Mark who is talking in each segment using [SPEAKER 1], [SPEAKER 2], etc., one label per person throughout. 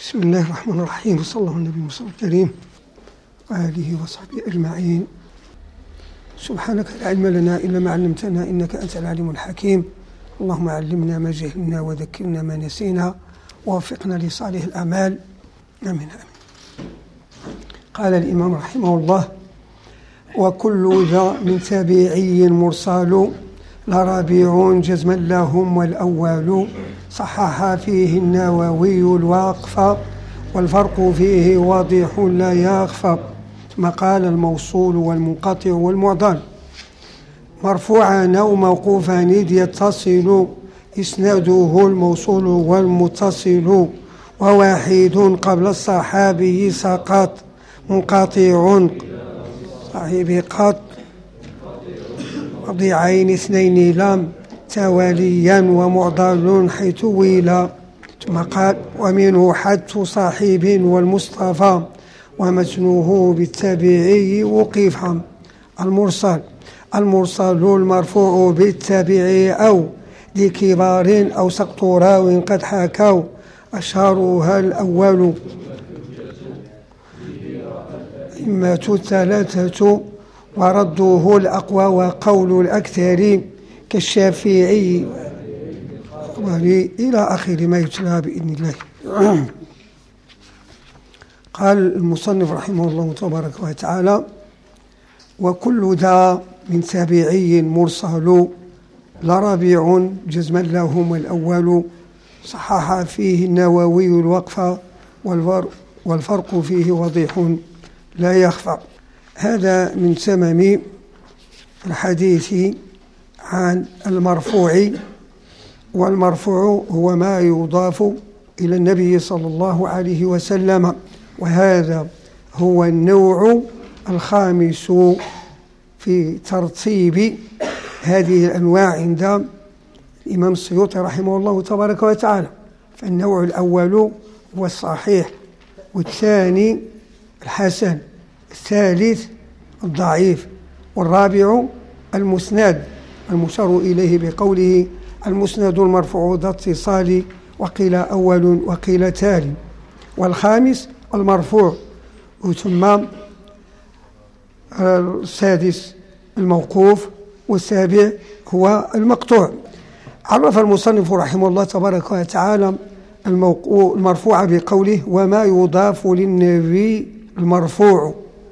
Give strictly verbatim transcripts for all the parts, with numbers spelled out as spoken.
[SPEAKER 1] بسم الله الرحمن الرحيم، وصلى الله على النبي المصطفى الكريم وآله وصحبه أجمعين. سبحانك لا علم لنا إلا ما علمتنا إنك أنت العليم الحكيم. اللهم علمنا ما جهلنا وذكرنا ما نسينا ووفقنا لصالح الأعمال، آمين آمين. قال الإمام رحمه الله: وكل ذا من تابعي مرسال لرابع جزما لهم والأول صحح فيه النووي الوقف والفرق فيه واضح لا يخفى. ثم قال: الموصول والمنقطع والمعضل مرفوعا أو موقوفا إذ يتصل إسناده الموصول والمتصل وواحد قبل الصحابي سقط منقطع صاحب قط وضيعين اثنين لم تواليا ومعضل حيث ويلا. ثم قال: ومنه حدث صاحب والمصطفى ومتنه بالتابعي وقف. المرسل المرسل المرفوع بالتابعي أو لكبار أو سقط راو قد حكوا أشهرها الأول إما الثلاثة ورده الأقوى وقول الأكثر كالشافعي إلى آخر ما يتلى بإذن الله. قال المصنف رحمه الله تبارك وتعالى: وكل ذا من تابعي مرسل لرابع جزما لهم الأول صحح فيه النووي الوقف والفرق فيه واضح لا يخفى. هذا من تمام الحديث عن المرفوع، والمرفوع هو ما يضاف إلى النبي صلى الله عليه وسلم، وهذا هو النوع الخامس في ترتيب هذه الأنواع عند الإمام السيوطي رحمه الله تبارك وتعالى. فالنوع الأول هو الصحيح، والثاني الحسن، الثالث الضعيف، والرابع المسند المشار إليه بقوله المسند المرفوع ذا اتصال وقيل أول وقيل تالي، والخامس المرفوع، ثم السادس الموقوف، والسابع هو المقطوع. عرف المصنف رحمه الله تبارك وتعالى المرفوع بقوله وما يضاف للنبي المرفوع.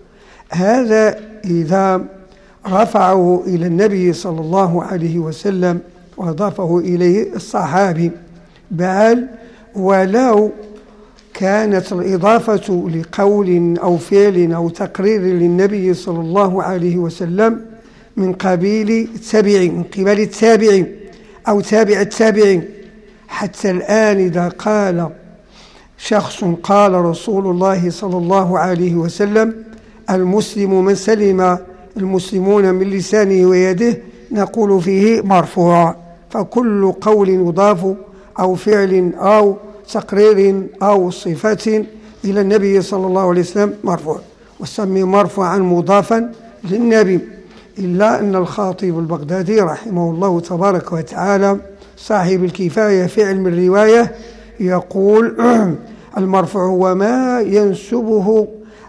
[SPEAKER 1] هذا إذا رفعه إلى النبي صلى الله عليه وسلم وأضافه إليه الصحابي، بل ولو كانت الإضافة لقول أو فعل أو تقرير للنبي صلى الله عليه وسلم من قبيل التابع من قبل التابع أو تابع التابع. حتى الآن إذا قال شخص قال رسول الله صلى الله عليه وسلم المسلم من سلم المسلمون من لسانه ويده، نقول فيه مرفوع. فكل قول يضاف أو فعل أو تقرير أو صفة إلى النبي صلى الله عليه وسلم مرفوع، وسمي مرفوعا مضافا للنبي. إلا أن الخاطب البغدادي رحمه الله تبارك وتعالى صاحب الكفاية في علم الرواية يقول المرفوع وما ينسبه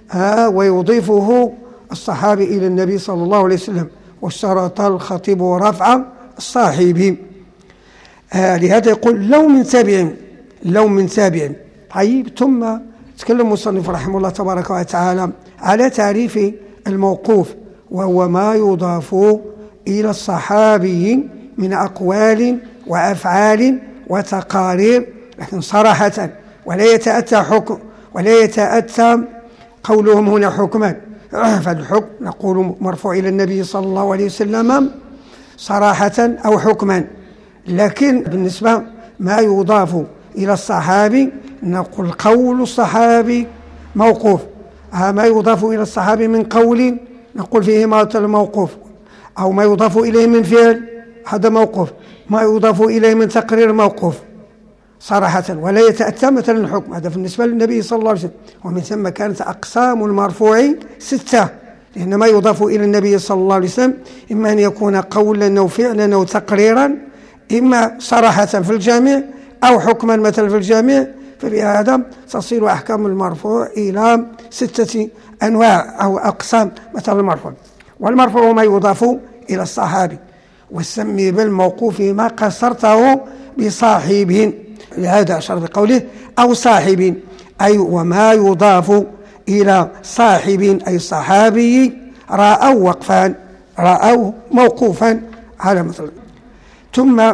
[SPEAKER 1] ويضيفه الصحابي إلى النبي صلى الله عليه وسلم، واشترط الخطيب رفع الصاحب. آه لهذا يقول لو من تابع لو من تابع. طيب، ثم تكلم المصنف رحمه الله تبارك وتعالى على تعريف الموقوف، وهو ما يضاف إلى الصحابي من أقوال وأفعال وتقارير، لكن صراحة، ولا يتأتى حكم ولا يتأتى قولهم هنا حكما. فالحكم نقول مرفوع إلى النبي صلى الله عليه وسلم صراحة أو حكما، لكن بالنسبة ما يضاف إلى الصحابي نقول قول الصحابي موقوف. ما يضاف إلى الصحابي من قول نقول فيه ما الموقوف، أو ما يضاف إليه من فعل هذا موقوف، ما يضاف إليه من تقرير موقوف صراحة، ولا يتأتى مثلا الحكم. هذا بالنسبة للنبي صلى الله عليه وسلم. ومن ثم كانت أقسام المرفوع ستة، لأن ما يضاف إلى النبي صلى الله عليه وسلم إما أن يكون قولا أو فعلا أو تقريرا، إما صراحة في الجامع أو حكما مثلا في الجامع، فبهذا تصير أحكام المرفوع إلى ستة أنواع أو أقسام. مثلا المرفوع والمرفوع ما يضاف إلى الصحابي، والسمي بالموقوف ما قصرته بصاحب، لهذا أشار بقوله أو صاحب، أي وما يضاف إلى صاحب أي صحابي رأوا وقفا، رأوا موقوفا على مثل. ثم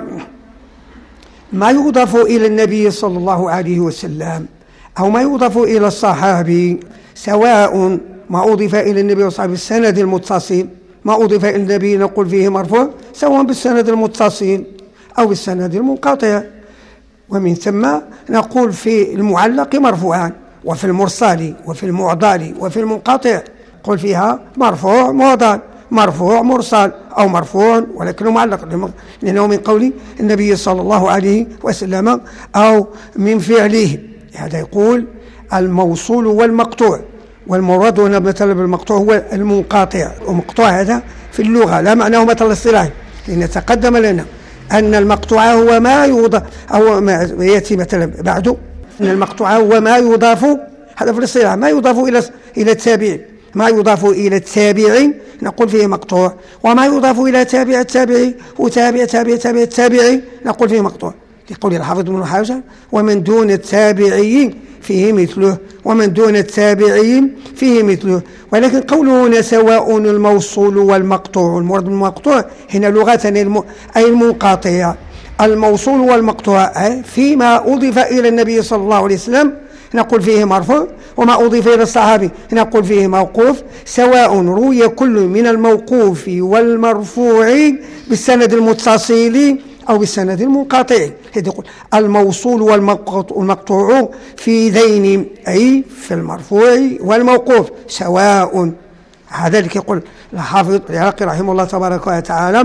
[SPEAKER 1] ما يضاف إلى النبي صلى الله عليه وسلم أو ما يضاف إلى الصحابي، سواء ما أضيف إلى النبي والصحابي بالسند المتصل، ما أضيف إلى النبي نقول فيه مرفوع سواء بالسند المتصل أو بالسند المنقطع، ومن ثم نقول في المعلق مرفوعان، وفي المرسل وفي المعضل وفي المنقطع قل فيها مرفوع معضل، مرفوع مرسل، أو مرفوع ولكنه معلق، لأنه من قول النبي صلى الله عليه وسلم أو من فعله. هذا يقول الموصول والمقطوع، والمراد هنا مثلا بالمقطوع هو المنقطع، ومقطوع هذا في اللغة لا معناه مثل الاصطلاحي، لأن تقدم لنا أن المقطوع هو ما يضاف، أو ما يأتي مثلا بعده أن المقطوع هو ما يضاف، هذا في الاصطلاح ما يضاف إلى إلى التابع، ما يضاف إلى التابع نقول فيه مقطوع، وما يضاف إلى تابع التابعي وتابع تابع تابع التابعي نقول فيه مقطوع، يقول الحافظ ابن حجر ومن دون التابعي فيه مثله، ومن دون التابعي فيه مثله. ولكن قوله هنا سواء الموصول والمقطوع، المراد بالمقطوع هنا لغة أي المنقطع، الموصول والمقطوع فيما أضيف إلى النبي صلى الله عليه وسلم نقول فيه مرفوع، وما أضيف إلى الصحابي نقول فيه موقوف، سواء روي كل من الموقوف والمرفوع بالسند المتصل أو بالسند المنقطع. يقول الموصول والمقطوع في ذين أي في المرفوع والموقوف سواء. هذا اللي يقول الحافظ العراقي رحمه الله تبارك وتعالى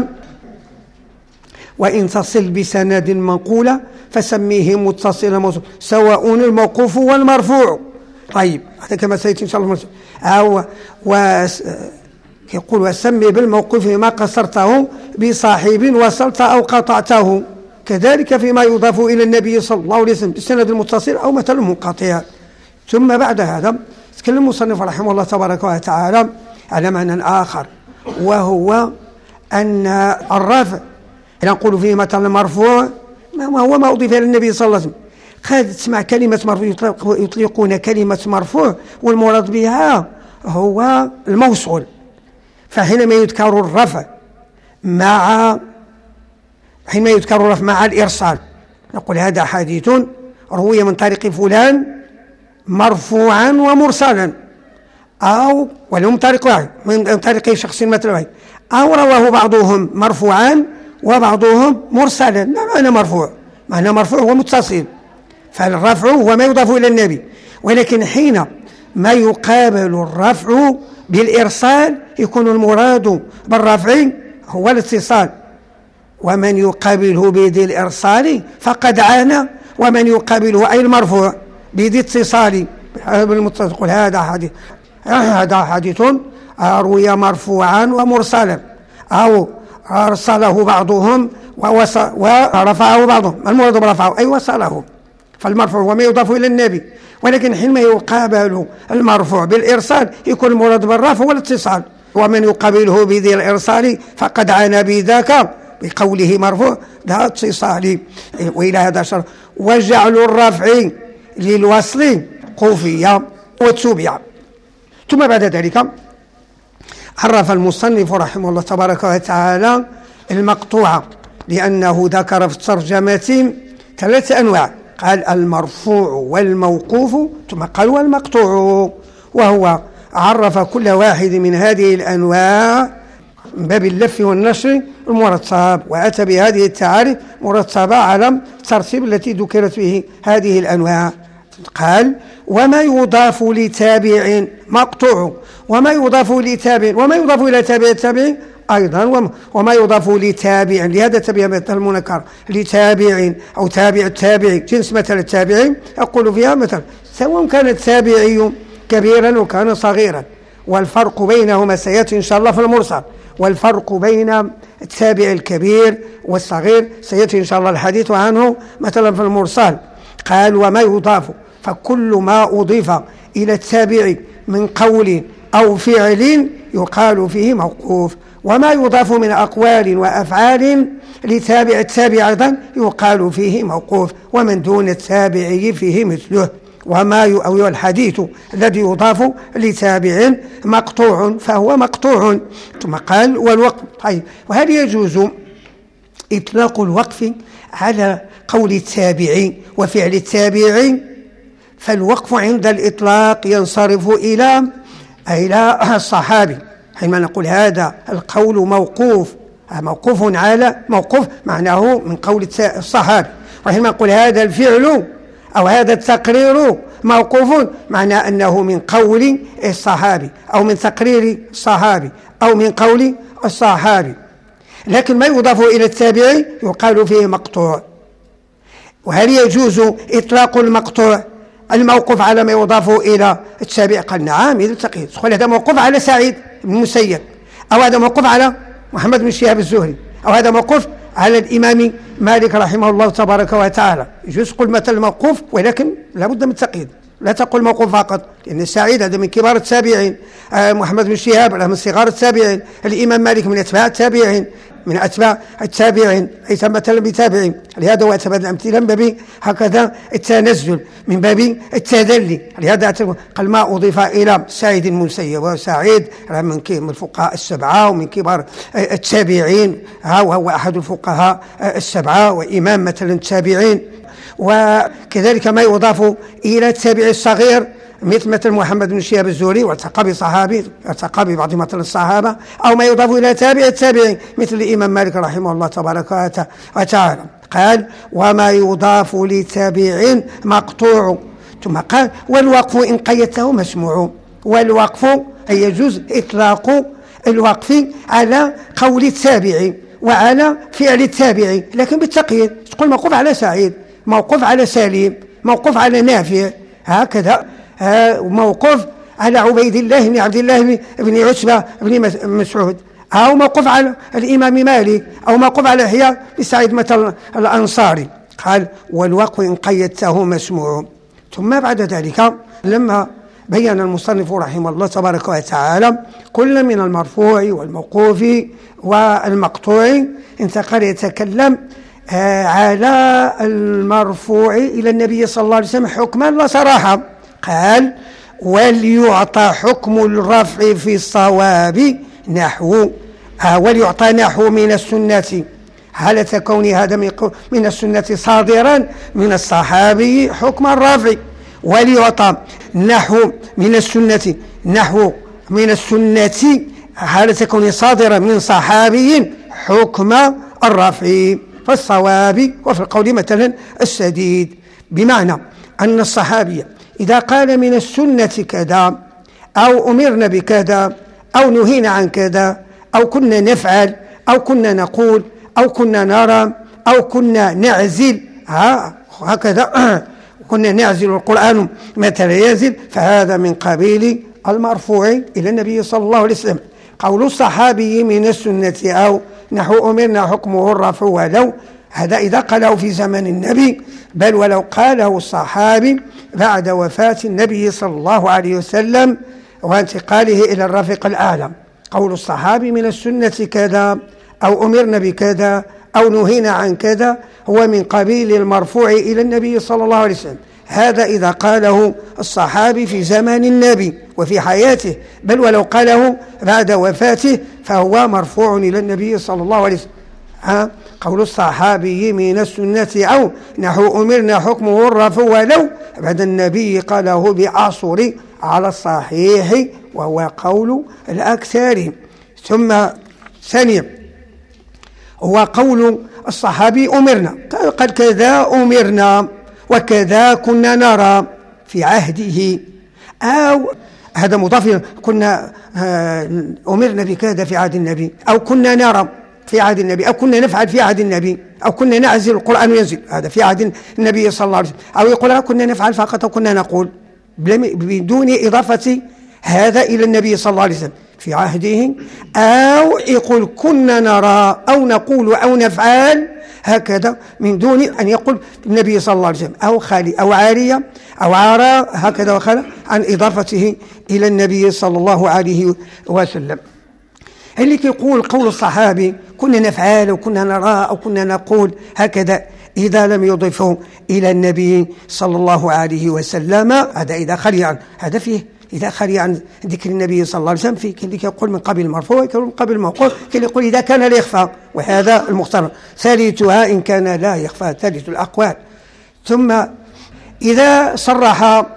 [SPEAKER 1] وإن تصل بسند منقولة فسميه متصلا موصول سواء الموقوف والمرفوع. طيب هذا كما سيأتي إن شاء الله أو يقول وسمي بالموقوف ما قصرته بصاحب وصلت أو قطعته، كذلك فيما يضاف إلى النبي صلى الله عليه وسلم بالسند المتصل أو مثل منقطع. ثم بعد هذا تكلم المصنف رحمه الله تبارك وتعالى على معنى آخر، وهو أن الرفع نقول فيه مثلا مرفوع ما هو ما أضيف إلى النبي صلى الله عليه وسلم. قد تسمع كلمة مرفوع يطلقون كلمة مرفوع والمراد بها هو الموصول، فحينما يذكر الرفع مع حينما يذكر الرفع مع الإرسال نقول هذا حديث روي من طريق فلان مرفوعا ومرسلا، أو ولو من طريق واحد من طريق شخص مثل واحد، أو رواه بعضهم مرفوعا وبعضهم مرسلا. ما معنى مرفوع؟ معنى مرفوع هو متصل، فالرفع هو ما يضاف إلى النبي، ولكن حين ما يقابل الرفع بالإرسال يكون المراد بالرفع هو الاتصال، ومن يقابله بذي الإرسال فقد عانى، ومن يقابله أي المرفوع بذي اتصال بالمتصل. هذا حديث هذا حديث روي مرفوعا ومرسلا، أو أرسله بعضهم ورفعه بعضهم. المراد برفعه أي وصله، فالمرفوع هو ما يضاف إلى النبي، ولكن حينما يقابل المرفوع بالإرسال يكون المراد بالرفع والاتصال، ومن يقابله بذي الإرسال فقد عانى بذاك بقوله مرفوع ذا اتصال. وإلى هذا شر وجعل الرفع للوصل قوفية وتوبية. ثم بعد ذلك عرف المصنف رحمه الله تبارك وتعالى المقطوعة، لأنه ذكر في الترجمة ثلاث أنواع، قال المرفوع والموقوف ثم قال والمقطوع، وهو عرف كل واحد من هذه الأنواع من باب اللف والنشر المرتب، وأتى بهذه التعاريف مرتبة على الترتيب التي ذكرت فيه هذه الأنواع. قال وما يضاف لتابع مقطوع، وما يضاف لتابع وما يضاف إلى تابع التابع أيضا، وما يضاف لتابع لهذا تابع مثل المنكر لتابع أو تابع التابع جنس مثل التابع أقول فيها مثل سواء كان التابعي كبيرا وكان صغيرا، والفرق بينهما سيأتي إن شاء الله في المرسل، والفرق بين التابع الكبير والصغير سيأتي إن شاء الله الحديث عنه مثلا في المرسل. قال وما يضاف، فكل ما أضيف إلى التابع من قول أو فعل يقال فيه موقوف، وما يضاف من أقوال وأفعال لتابع التابع أيضا يقال فيه موقوف، ومن دون التابع فيه مثله. وما أو الحديث الذي يضاف لتابع مقطوع فهو مقطوع. ثم قال والوقف. طيب، وهل يجوز إطلاق الوقف على قول التابع وفعل التابع؟ فالوقف عند الإطلاق ينصرف إلى إلى الصحابي، حينما نقول هذا القول موقوف موقوف على موقوف معناه من قول الصحابي، وحينما نقول هذا الفعل أو هذا التقرير موقوف معناه أنه من قول الصحابي أو من تقرير الصحابي أو من قول الصحابي. لكن ما يضاف إلى التابع يقال فيه مقطوع. وهل يجوز إطلاق المقطوع الموقوف على ما يضاف إلى التابع؟ قال نعم إذا تقييد. تقول هذا موقوف على سعيد بن المسيب، أو هذا موقوف على محمد بن شهاب الزهري، أو هذا موقوف على الإمام مالك رحمه الله تبارك وتعالى. يجوز تقول مثل موقوف، ولكن لابد من التقييد، لا تقول موقوف فقط، لأن سعيد هذا من كبار التابعين، آه محمد بن شهاب من صغار التابعين، الإمام مالك من أتباع التابعين من أتباع التابعين ليس مثلا بتابعين. لهذا وأتبع الأمثلة من باب هكذا التنزل، من باب التدلي. لهذا قال ما أضيف إلى سعيد المسيب، وسعيد من الفقهاء السبعة ومن كبار التابعين، وهو أحد الفقهاء السبعة وإمام مثلا التابعين. وكذلك ما يضاف إلى التابع الصغير مثل مثل محمد بن شهاب الزهري والتقى بصحابي ارتقى ببعض مثل الصحابة، أو ما يضاف إلى تابع التابعين مثل الإمام مالك رحمه الله تبارك وتعالى. قال وما يضاف لتابع مقطوع. ثم قال والوقف إن قيدته مسموع. والوقف أي يجوز إطلاق الوقف على قول التابع وعلى فعل التابع، لكن بالتقييد. تقول موقوف على سعيد، موقوف على سليم، موقوف على نافع، هكذا موقوف على عبيد الله بن عبد الله بن عتبة بن مسعود، أو موقوف على الإمام مالك، أو موقوف على يحيى بن سعيد مثل الأنصاري. قال والوقف إن قيدته مسموع. ثم بعد ذلك لما بين المصنف رحمه الله تبارك وتعالى كل من المرفوع والموقوف والمقطوع، انتقل يتكلم على المرفوع إلى النبي صلى الله عليه وسلم حكما لا صراحة. قال وليعطى حكم الرفع في الصواب نحو وليعطى نحو من السنة، حالة كون هذا من السنة صادرا من الصحابي حكم الرفع. وليعطى نحو من السنة نحو من السنة حالة كون صادرا من صحابي حكم الرفع في الصواب وفي القول مثلا السديد. بمعنى أن الصحابي إذا قال من السنة كذا، أو أمرنا بكذا، أو نهينا عن كذا، أو كنا نفعل، أو كنا نقول، أو كنا نرى، أو كنا نعزل، هكذا كنا نعزل القرآن مثلا ينزل، فهذا من قبيل المرفوع إلى النبي صلى الله عليه وسلم. قول الصحابي من السنة أو نحو أمرنا حكمه الرفع، ولو هذا إذا قاله في زمن النبي، بل ولو قاله الصحابي بعد وفاة النبي صلى الله عليه وسلم وانتقاله إلى الرفيق الأعلى. قول الصحابي من السنة كذا، أو أمرنا بكذا، أو نهينا عن كذا، هو من قبيل المرفوع إلى النبي صلى الله عليه وسلم. هذا إذا قاله الصحابي في زمن النبي وفي حياته، بل ولو قاله بعد وفاته فهو مرفوع إلى النبي صلى الله عليه وسلم. ها قول الصحابي من السنة أو نحو أمرنا حكمه الرفع ولو بعد النبي قاله بعصر على الصحيح، وهو قول الأكثر. ثم ثانيا هو قول الصحابي أمرنا، قال كذا أمرنا وكذا كنا نرى في عهده، أو هذا مضاف كنا أمرنا بكذا في عهد النبي، أو كنا نرى في عهد النبي، أو كنا نفعل في عهد النبي، أو كنا نعزل القرآن ينزل، هذا في عهد النبي صلى الله عليه وسلم. أو يقول كنا نفعل فقط، أو كنا نقول بدون إضافة هذا إلى النبي صلى الله عليه وسلم في عهده، أو يقول كنا نرى أو نقول أو نفعل، هكذا من دون أن يقول النبي صلى الله عليه وسلم أو خالي أو عارية أو عارى هكذا وخلا عن إضافته إلى النبي صلى الله عليه وسلم. اللي يقول قول الصحابي كنا نفعل وكنا نرى أو كنا نقول هكذا إذا لم يضيفه إلى النبي صلى الله عليه وسلم، هذا إذا خلي عن هذا فيه إذا خلي عن ذكر النبي صلى الله عليه وسلم، في كل يقول من قبل المرفوع وكل من قبل الموقوف، كل يقول إذا كان لا يخفى، وهذا المختار ثالثها إن كان لا يخفى ثالث الأقوال. ثم إذا صرح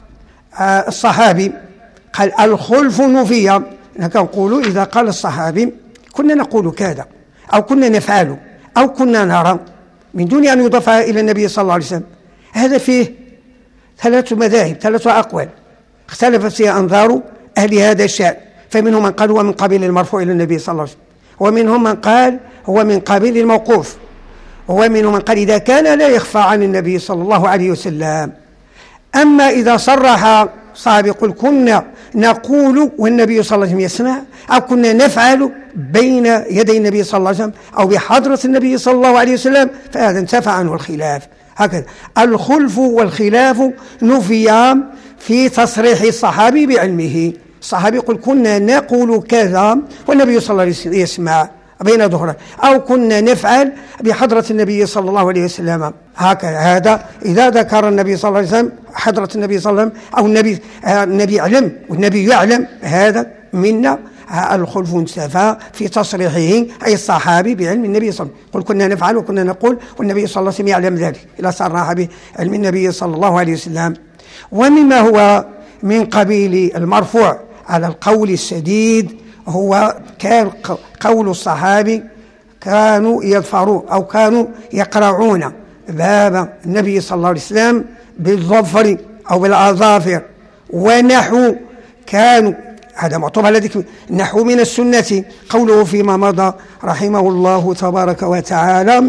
[SPEAKER 1] الصحابي قال الخلف نفي، نقول إذا قال الصحابي كنا نقول كذا أو كنا نفعل أو كنا نرى من دون أن يضافها إلى النبي صلى الله عليه وسلم، هذا فيه ثلاث مذاهب ثلاث أقوال اختلفت فيها أنظار أهل هذا الشأن، فمنهم من قال هو من قبيل المرفوع إلى النبي صلى الله عليه وسلم، ومنهم من قال هو من قبيل الموقوف، ومنهم من قال إذا كان لا يخفى عن النبي صلى الله عليه وسلم. أما إذا صرح صاحب يقول كنا نقول والنبي صلى الله عليه وسلم يسمع، أو كنا نفعل بين يدي النبي صلى الله عليه وسلم أو بحضرة النبي صلى الله عليه وسلم، فهذا انتفى عنه الخلاف. هكذا الخلف والخلاف نفيا في تصريح الصحابي بعلمه. الصحابي يقول كنا نقول كذا والنبي صلى الله عليه وسلم يسمع بين ظهره، أو كنا نفعل بحضرة النبي صلى الله عليه وسلم. هكذا هذا إذا ذكر النبي صلى الله عليه وسلم حضرة النبي صلى الله عليه وسلم أو النبي النبي يعلم والنبي يعلم، هذا منا الخلف انتفى في تصريحه أي الصحابي بعلم النبي صلى الله عليه وسلم. قل كنا نفعل وكنا نقول والنبي صلى الله عليه وسلم يعلم ذلك إذا صرح بعلم النبي صلى الله عليه وسلم. ومما هو من قبيل المرفوع على القول السديد هو كان قول الصحابي كانوا يظفرون أو كانوا يقرعون باب النبي صلى الله عليه وسلم بالظفر أو بالأظافر، ونحو كانوا هذا معطوف على ذكر نحو من السنة، قوله فيما مضى رحمه الله تبارك وتعالى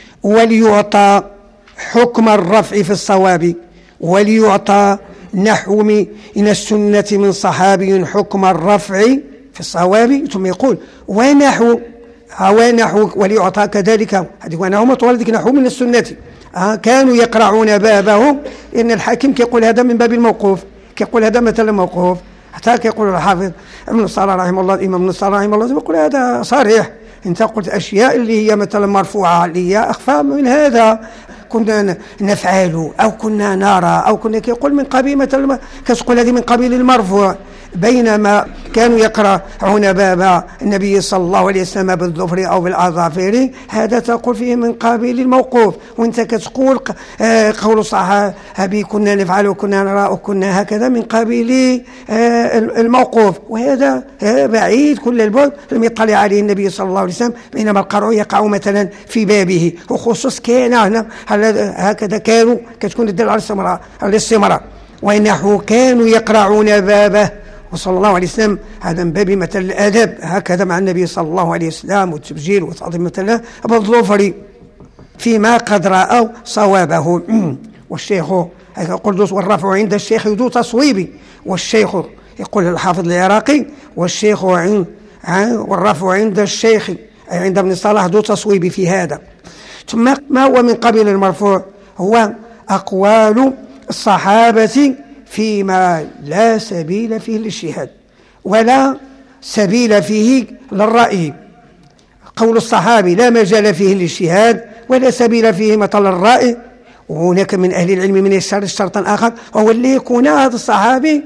[SPEAKER 1] وليعطى حكم الرفع في الصواب، وليعطى نحو من السنة من صحابي حكم الرفع في الصواب، ثم يقول ونحو ونحو وليعطى كذلك هذه ونحو مطول ذلك نحو من السنة. آه كانوا يقرعون بابه، إن الحاكم كيقول هذا من باب الموقوف، كيقول هذا مثلا موقوف، حتى كيقول الحافظ ابن الصلاح رحمه الله الإمام ابن الصلاح رحمه الله يقول هذا صريح، أنت قلت أشياء اللي هي مثلا مرفوعة اللي هي أخفى من هذا، كنا نفعل أو كنا نرى أو كنا كيقول من قبيل مثلا كتقول هذه من قبيل المرفوع، بينما كانوا يقرعون باب النبي صلى الله عليه وسلم بالظفر أو بالأظافر، هذا تقول فيه من قبيل الموقوف، وانت كتقول قول الصحابي كنا نفعل وكنا نرى وكنا هكذا من قبيل الموقوف، وهذا بعيد كل البعد لم يطلع عليه النبي صلى الله عليه وسلم، بينما القرع يقع مثلا في بابه، وخصوص كان هنا هكذا كانوا كتكون الدل على الاستمرار على الاستمرار ونحو كانوا يقرعون بابه وصلى الله عليه وسلم، هذا من باب مثل الادب هكذا مع النبي صلى الله عليه وسلم والتبجيل وتعظيم مثله بالظفر فيما قد رأوا صوابه. والشيخ يقول والرفع عند الشيخ ذو تصويب، والشيخ يقول الحافظ العراقي والشيخ عند والرفع عند الشيخ عند ابن صلاح ذو تصويب في هذا. ثم ما هو من قبيل المرفوع هو أقوال الصحابة فيما لا سبيل فيه للشهاد ولا سبيل فيه للرأي. قول الصحابي لا مجال فيه للشهاد ولا سبيل فيه مثل الرأي. وهناك من أهل العلم من يشترط شرطا آخر وهو اللي يكون هذا الصحابي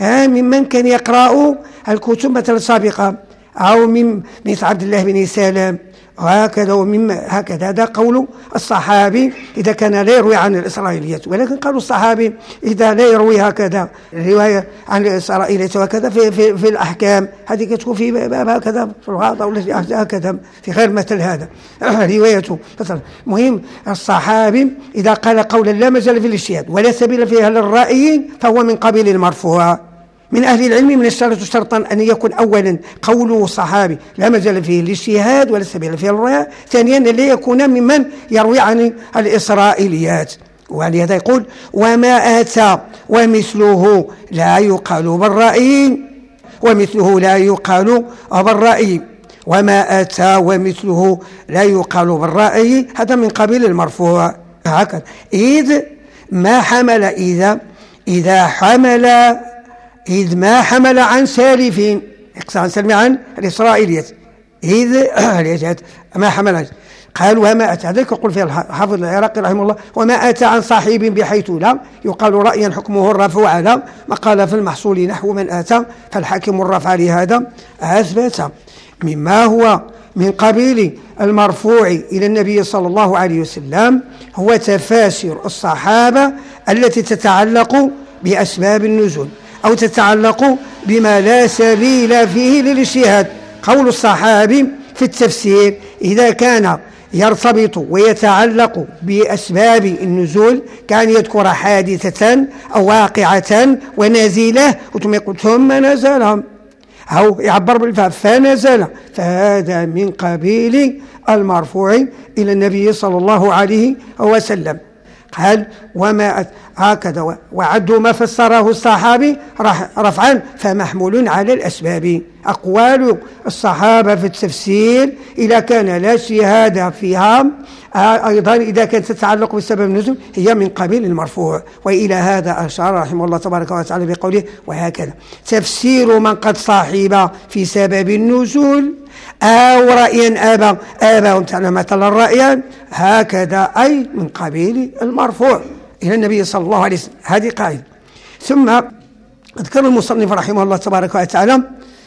[SPEAKER 1] ممن كان يقرأ الكتب مثل السابقة أو من مثل عبد الله بن سلام وهكذا ومن هكذا. هذا قول الصحابي إذا كان لا يروي عن الإسرائيليات، ولكن قالوا الصحابي إذا لا يروي هكذا الرواية عن الإسرائيليات وهكذا في, في, في الأحكام هذه كتكون في باب هكذا في الغاضة ولا هكذا في غير مثل هذا روايته مثلا. مهم الصحابي إذا قال قولا لا مجال في الاجتهاد ولا سبيل فيها للرأي فهو من قبيل المرفوع. من أهل العلم من الشرط شرطا أن يكون أولا قوله صحابي لا مجال فيه للاجتهاد ولا سبيل فيه للرأي، ثانيا لا يكون ممن يروي عن الإسرائيليات. ولهذا يقول وما أتى ومثله لا يقال بالرأي ومثله لا يقال بالرأي. وما أتى ومثله لا يقال بالرأي، هذا من قبيل المرفوع. هكذا إذ ما حمل إذا إذا حمل إذ ما حمل عن سالف، يقصد عن سلم عن الإسرائيليات، إذ ما حمل عن قال وما أتى، ذلك يقول فيها الحافظ العراقي رحمه الله وما أتى عن صاحب بحيث لا يقال رأيا حكمه الرفع على ما قال في المحصول نحو من أتى، فالحاكم الرفع لهذا أثبت. مما هو من قبيل المرفوع إلى النبي صلى الله عليه وسلم هو تفاسير الصحابة التي تتعلق بأسباب النزول أو تتعلق بما لا سبيل فيه للاجتهاد. قول الصحابي في التفسير إذا كان يرتبط ويتعلق بأسباب النزول كان يذكر حادثة أو واقعة ونازلة ثم يقول ثم نزلهم أو يعبر بالفعل فنزل، فهذا من قبيل المرفوع إلى النبي صلى الله عليه وسلم. قال وما هكذا وعدوا ما فسره الصحابي رفعا فمحمول على الأسباب. أقوال الصحابة في التفسير إذا كان لا اجتهاد فيها أيضا إذا كانت تتعلق بسبب النزول هي من قبيل المرفوع. وإلى هذا أشار رحمه الله تبارك وتعالى بقوله وهكذا تفسير من قد صاحب في سبب النزول أو رأيا أبا أبا تعالى مثلا رأيا هكذا أي من قبيل المرفوع إلى النبي صلى الله عليه وسلم. هذه قاعدة. ثم ذكر المصنف رحمه الله تبارك وتعالى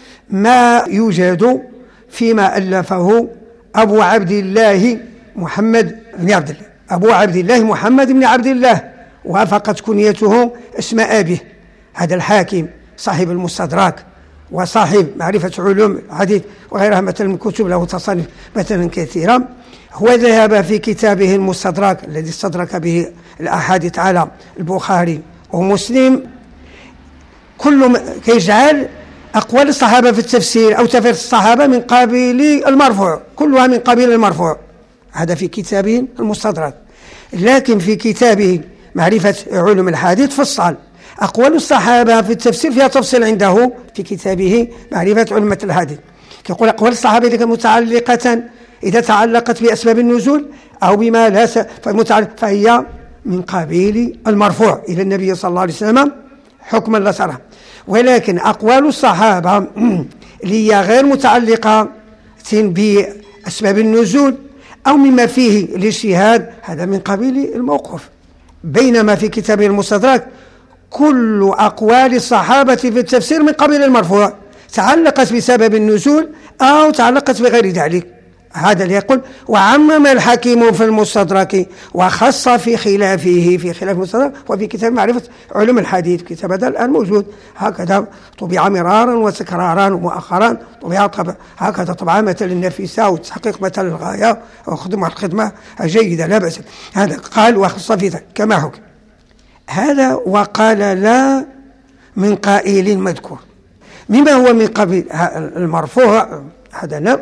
[SPEAKER 1] ما يوجد فيما ألفه أبو عبد الله محمد بن عبد الله أبو عبد الله محمد بن عبد الله، وافقت كنيته اسم أبيه، هذا الحاكم صاحب المستدرك وصاحب معرفة علوم الحديث وغيرها مثلا من كتب له تصانيف مثلا كثيرة. هو ذهب في كتابه المستدرك الذي استدرك به الأحاديث على البخاري ومسلم كل كيجعل أقوال الصحابة في التفسير أو تفسير الصحابة من قبيل المرفوع، كلها من قبيل المرفوع، هذا في كتابه المستدرك. لكن في كتابه معرفة علوم الحديث فصل أقوال الصحابة في التفسير فيها تفصيل عنده في كتابه معرفة علوم الحديث. يقول أقوال الصحابة إذا متعلقة إذا تعلقت بأسباب النزول أو بما لا فهي من قبيل المرفوع إلى النبي صلى الله عليه وسلم حكما لا شرعا. ولكن أقوال الصحابة اللي هي غير متعلقة بأسباب النزول أو مما فيه الاجتهاد هذا من قبيل الموقوف. بينما في كتابه المستدرك كل أقوال الصحابة في التفسير من قبيل المرفوع تعلقت بسبب النزول أو تعلقت بغير ذلك. هذا اللي يقول وعمم الحكيم في المستدرك وخص في خلافه في خلاف المستدرك وفي كتاب معرفة علوم الحديث. كتاب هذا الآن موجود هكذا طبع مرارا وتكرارا ومؤخرا طبع طبع هكذا طبعا مثل النفيسة وتحقيق مثل الغاية وخدمة الخدمة جيدة لا بأس. هذا قال وخص في ذلك كما حكم. هذا وقال لا من قائل مذكور مما هو من قبيل المرفوع. هذا نعم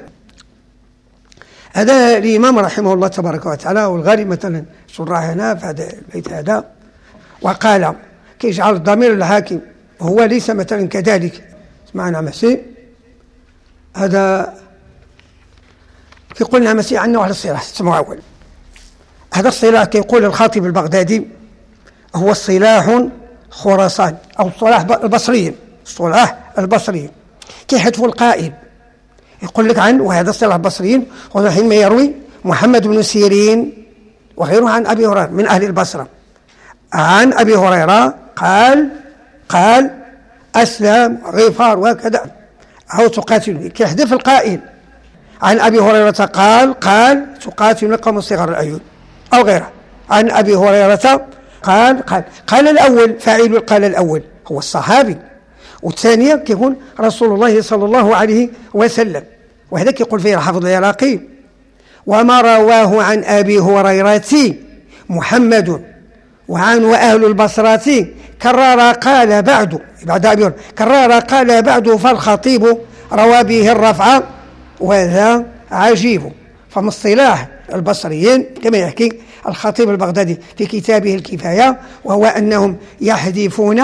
[SPEAKER 1] هذا الإمام رحمه الله تبارك وتعالى والغالب مثلا شرحنا في هذا البيت هذا وقال كيجعل الضمير الحاكم هو ليس مثلا كذلك اسمعنا مسيح هذا كيقول لنا مسيح عنه على الصلاح اسمعوا أول. هذا الصلاح كيقول الخاطب البغدادي هو الصلاح خراسان أو الصلاح البصري الصلاح البصري كيحذف القائل يقول لك عن وهذا الصلاح البصريين وحين ما يروي محمد بن سيرين وغيره عن أبي هريرة من أهل البصرة عن أبي هريرة قال قال أسلم غفار وكذا أو تقاتلني كيحذف القائل. عن أبي هريرة قال قال تقاتلني قوم صغار الأعين أو غيره. عن أبي هريرة قال قال قال الأول فاعل قال الأول هو الصحابي والثانية كيقول رسول الله صلى الله عليه وسلم. وهذا كيقول فيه الحافظ العراقي وما رواه عن أبي هريرة محمد وعن وأهل البصرة كرر قال بعد بعد أبي هريرة كرر قال بعد فالخطيب روى به الرفع وذا عجيب. فمن اصطلاح البصريين كما يحكي الخطيب البغدادي في كتابه الكفاية وهو أنهم يحذفون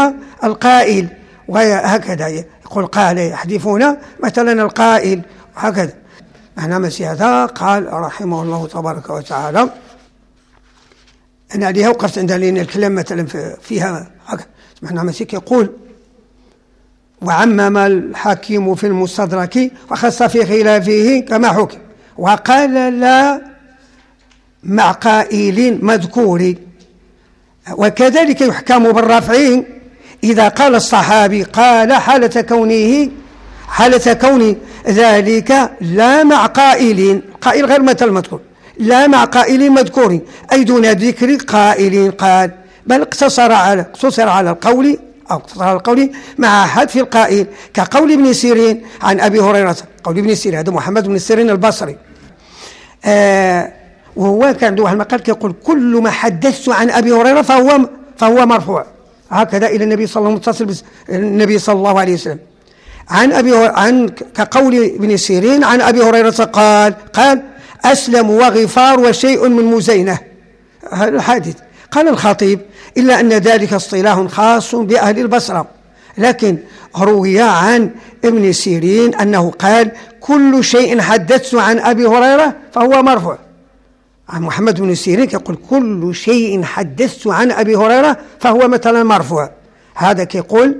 [SPEAKER 1] القائل وهكذا يقول قال يحذفون مثلا القائل هكذا معنى مسي هذا قال رحمه الله تبارك وتعالى. أنا عليها وقفت عندها لأن الكلام مثلا فيها معنى مسي يقول: وعمم الحكيم في المستدرك وخص في خلافه كما حكم، وقال لا مع قائل مذكور، وكذلك يحكم بالرفع إذا قال الصحابي قال حالة كونه حالة كون ذلك لا مع قائل، قائل غير مثل المذكور، لا مع قائل مذكور أي دون ذكر قائل قال، بل اقتصر على اقتصر على القول أو اقتصر على القول مع حذف القائل، كقول ابن سيرين عن أبي هريرة. قول ابن سيرين هذا محمد بن سيرين البصري، آه وهو كان عنده واحد المقال كيقول: كل ما حدثت عن أبي هريرة فهو فهو مرفوع، هكذا إلى النبي صلى الله عليه وسلم، النبي صلى الله عليه وسلم. عن أبي عن كقول ابن سيرين عن أبي هريرة قال قال أسلم وغفار وشيء من مزينة، هذا الحادث. قال الخطيب: إلا أن ذلك اصطلاح خاص بأهل البصرة، لكن روي عن ابن سيرين أنه قال: كل شيء حدثت عن أبي هريرة فهو مرفوع. عن محمد بن سيرين يقول: كل شيء حدثت عن أبي هريرة فهو مثلا مرفوع. هذا كيقول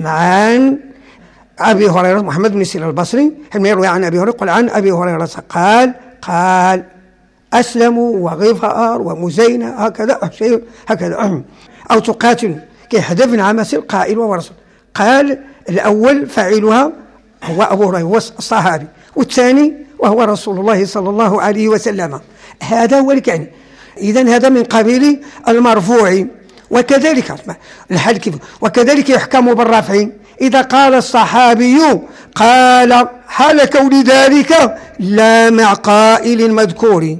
[SPEAKER 1] عن أبي هريرة محمد بن سيرين البصري حينما يروي عن أبي هريرة يقول عن أبي هريرة قال قال أسلم وغفار ومزينة، هكذا شيء هكذا. أو تقاتل كيحذف عمس القائل وهو رسول. قال الأول فاعلها هو أبو هريرة هو الصحابي، والثاني وهو رسول الله صلى الله عليه وسلم. هذا هو الكعني. إذن هذا من قبيل المرفوع. وكذلك الحال كيف وكذلك يحكم بالرفع إذا قال الصحابي قال حال كون ذلك لا مع قائل مذكور.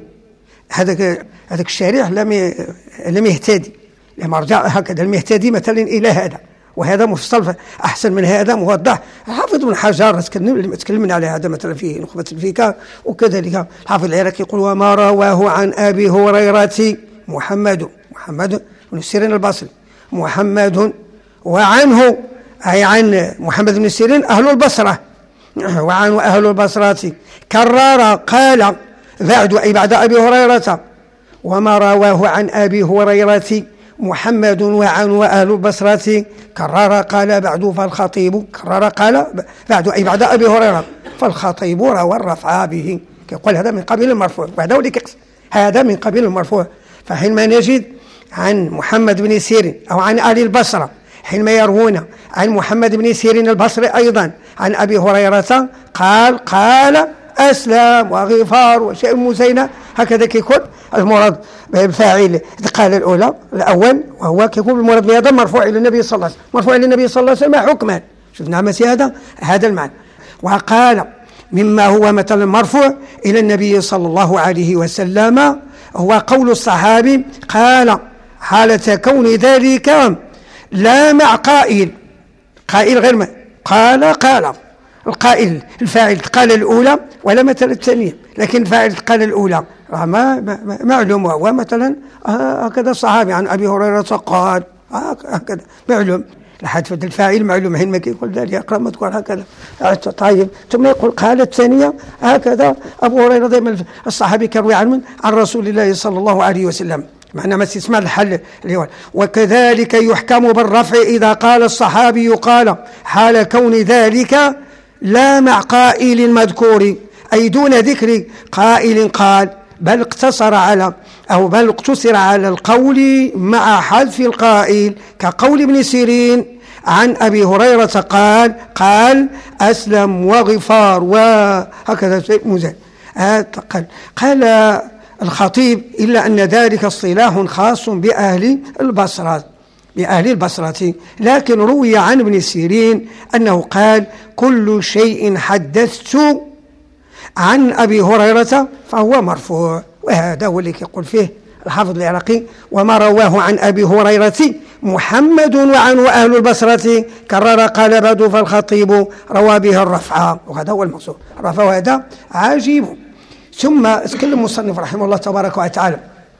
[SPEAKER 1] هذا هذاك الشارع لم لم يهتدي، لما رجع هكذا لم يهتدي مثلا إلى هذا، وهذا مفصل أحسن من هذا موضح. حافظ بن حجر تكلمنا على هذا مثلا في نخبة الفكاهة، وكذلك حافظ العراقي يقول: وما رواه عن أبي هريرة محمد محمد بن سيرين البصري محمد، وعنه أي عن محمد بن سيرين أهل البصرة، وعنه أهل البصرة كرر قال بعد أي بعد أبي هريرة. وما رواه عن أبي هريرة محمد وعنه أهل البصرة كرر قال بعد فالخطيب كرر قال بعد أي بعد أبي هريرة فالخطيب روى الرفع به. يقول هذا من قبيل المرفوع، وهذا هذا من قبيل المرفوع. فحينما نجد عن محمد بن سيرين أو عن أهل البصرة حينما يروون عن محمد بن سيرين البصري أيضا عن أبي هريرة قال قال أسلم وغفار وشيء مزينة، هكذا كيكون المراد بالفاعل قال الأولى الأول، وهو كيكون المراد بهذا مرفوع إلى النبي صلى الله عليه وسلم، مرفوع إلى النبي صلى الله عليه وسلم حكما. شفنا مسي هذا هذا المعنى. وقال مما هو مثلا مرفوع إلى النبي صلى الله عليه وسلم هو قول الصحابي قال حالة كون ذلك لا مع قائل، قائل غير ما قال قال القائل الفاعل قال الأولى ولا مثلا الثانية، لكن الفاعل قال الأولى ما معلوم، وهو مثلا هكذا الصحابي عن أبي هريرة قال هكذا معلوم. الحذف الفاعل معلوم حينما يقول ذلك يقرأ مذكور هكذا. طيب ثم يقول قال الثانية هكذا أبو هريرة دائما الصحابي كروي عن عن رسول الله صلى الله عليه وسلم. معنى ما تسمع الحل اللي هو وكذلك يحكم بالرفع إذا قال الصحابي قال حال كون ذلك لا مع قائل مذكور أي دون ذكر قائل قال، بل اقتصر على أو بل اقتصر على القول مع حذف القائل كقول ابن سيرين عن أبي هريرة قال قال أسلم وغفار وهكذا شيء مزال. قال, قال الخطيب إلا أن ذلك اصطلاح خاص بأهل البصرة بأهل البصرة، لكن روي عن ابن سيرين أنه قال كل شيء حدثت عن أبي هريرة فهو مرفوع. وهذا هو اللي يقول فيه الحافظ العراقي: وما رواه عن أبي هريرة محمد وعنه أهل البصرة كرر قال بعد فالخطيب روى به الرفع. وهذا هو المقصود الرفع، وهذا عجيب. ثم تكلم المصنف رحمه الله تبارك وتعالى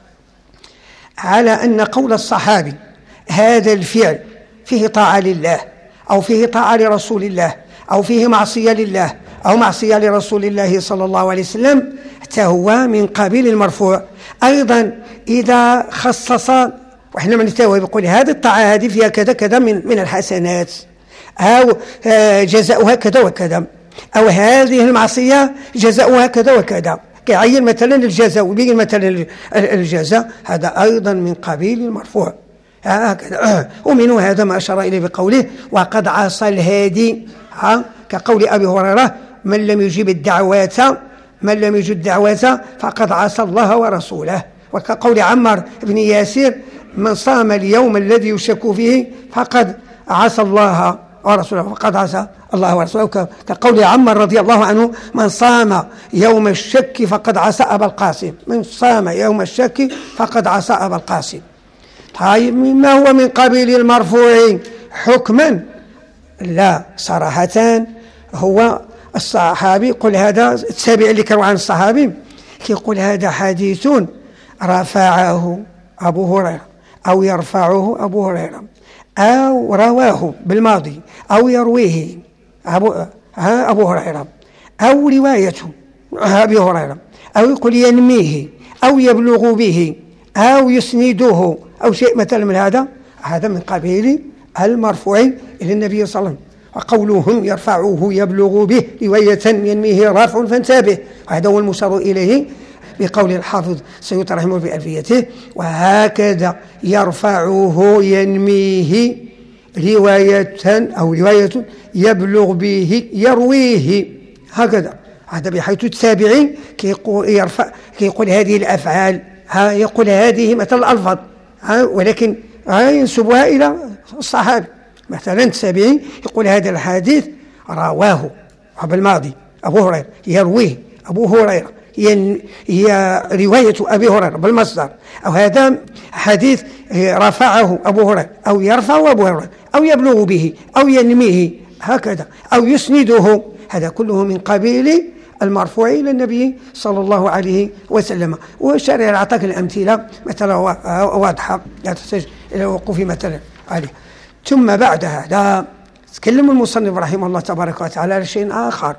[SPEAKER 1] على أن قول الصحابي هذا الفعل فيه طاعة لله أو فيه طاعة لرسول الله أو فيه معصية لله أو معصية لرسول الله صلى الله عليه وسلم حتى هو من قبيل المرفوع. أيضا إذا خصص، وإحنا من نتوه بيقول هذه الطاعة هذه فيها كذا كذا من من الحسنات، أو جزاؤها كذا وكذا، أو هذه المعصية جزاؤها كذا وكذا، كيعين مثلا الجزاء ويبين مثلا الجزاء، هذا أيضا من قبيل المرفوع هكذا. ومنه هذا ما أشار إليه بقوله وقد عصى الهادي، كقول أبي هريرة من لم يجيب الدعوات من لم يجب الدعوات فقد عصى الله ورسوله. وكقول عمار بن ياسر من صام اليوم الذي يشك فيه فقد عصى الله ورسوله، فقد عصى الله ورسوله. كقول عمار رضي الله عنه من صام يوم الشك فقد عصى أبا القاسم، من صام يوم الشك فقد عصى أبا القاسم. طيب مما هو من قبيل المرفوع حكما لا صراحة هو الصحابي، قل هذا التابع اللي كانوا عن الصحابي يقول هذا حديث رفعه أبو هريرة أو يرفعه أبو هريرة أو رواه بالماضي أو يرويه أبو, أبو هريرة أو روايته أبي هريرة أو يقول ينميه أو يبلغ به أو يسنده أو شيء مثلا من هذا، هذا من قبيل المرفوع إلى النبي صلى الله عليه وسلم. وقولهم يرفعه يبلغ به رواية ينميه رافع فانتبه، وهذا هو المشار إليه بقول الحافظ السيوطي رحمه في ألفيته وهكذا يرفعه ينميه رواية أو رواية يبلغ به يرويه، هكذا. هذا بحيث التابعين كيقول يرفع كيقول هذه الأفعال ها يقول هذه مثل الألفاظ ولكن ينسبها إلى الصحابي. مثلا التابعين يقول هذا الحديث رواه بالماضي أبو هريرة، يرويه أبو هريرة، هي رواية أبي هريرة بالمصدر، أو هذا حديث رفعه أبو هريرة أو يرفع أبو هريرة أو يبلغ به أو ينميه هكذا أو يسنده، هذا كله من قبيل المرفوع إلى النبي صلى الله عليه وسلم. والشارع أعطاك الأمثلة مثلا واضحة لا تحتاج إلى الوقوف مثلا عليه. ثم بعد هذا تكلم المصنف رحمه الله تبارك وتعالى على شيء آخر.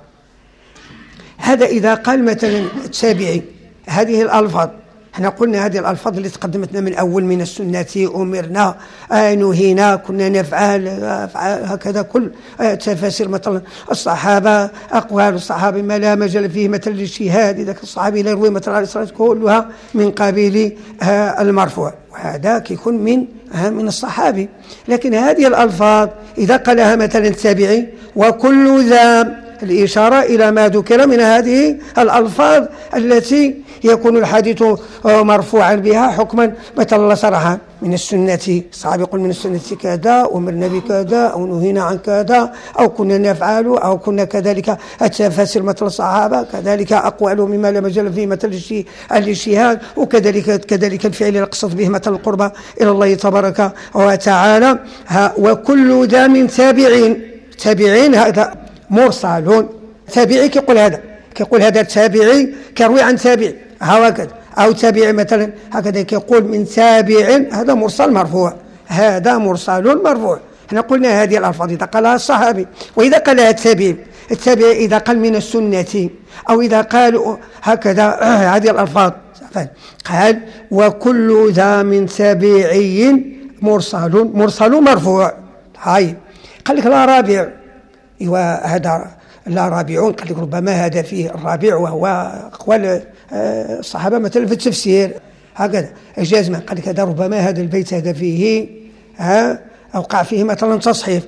[SPEAKER 1] هذا إذا قال مثلا التابعي هذه الألفاظ، احنا قلنا هذه الألفاظ اللي تقدمتنا من أول من السنة أمرنا نهينا كنا نفعل هكذا، كل تفاسير مثلا الصحابة أقوال الصحابة ما لا مجال فيه مثل الاجتهاد إذا كان الصحابي لا يروي مثلا عليه الصلاة كلها من قبيل المرفوع، وهذا يكون من من الصحابي. لكن هذه الألفاظ إذا قالها مثلا التابعي وكل ذا الإشارة إلى ما ذكر من هذه الألفاظ التي يكون الحديث مرفوعا بها حكما، مثلا الله صرح من السنة، الصحابي يقول من السنة كذا أمرنا بكذا أو نهينا عن كذا أو كنا نفعل أو كنا كذلك. التفاسير مثل الصحابة كذلك أقوال مما لا مجال فيه مثل الاجتهاد، وكذلك كذلك الفعل يقصد به مثل القربة إلى الله تبارك وتعالى. وكل ذا من تابعين، تابعين هذا مرسلون، تابعي كيقول هذا كيقول هذا التابعي كروي عن تابعي هكذا، أو تابعي مثلا هكذا كيقول من تابع، هذا مرسل مرفوع، هذا مرسل مرفوع. احنا قلنا هذه الألفاظ إذا قالها الصحابي، وإذا قالها التابعي، التابعي إذا قال من السنة أو إذا قال هكذا هذه الألفاظ قال وكل ذا من تابعي مرسل مرسل مرفوع. هاي قال لك لا رابع، وهذا لا رابعون، قال لك ربما هذا فيه الرابع وهو أقوال الصحابة مثلا في التفسير هكذا الجازمة، قال لك هذا ربما هذا البيت هذا فيه ها أوقع فيه مثلا تصحيف،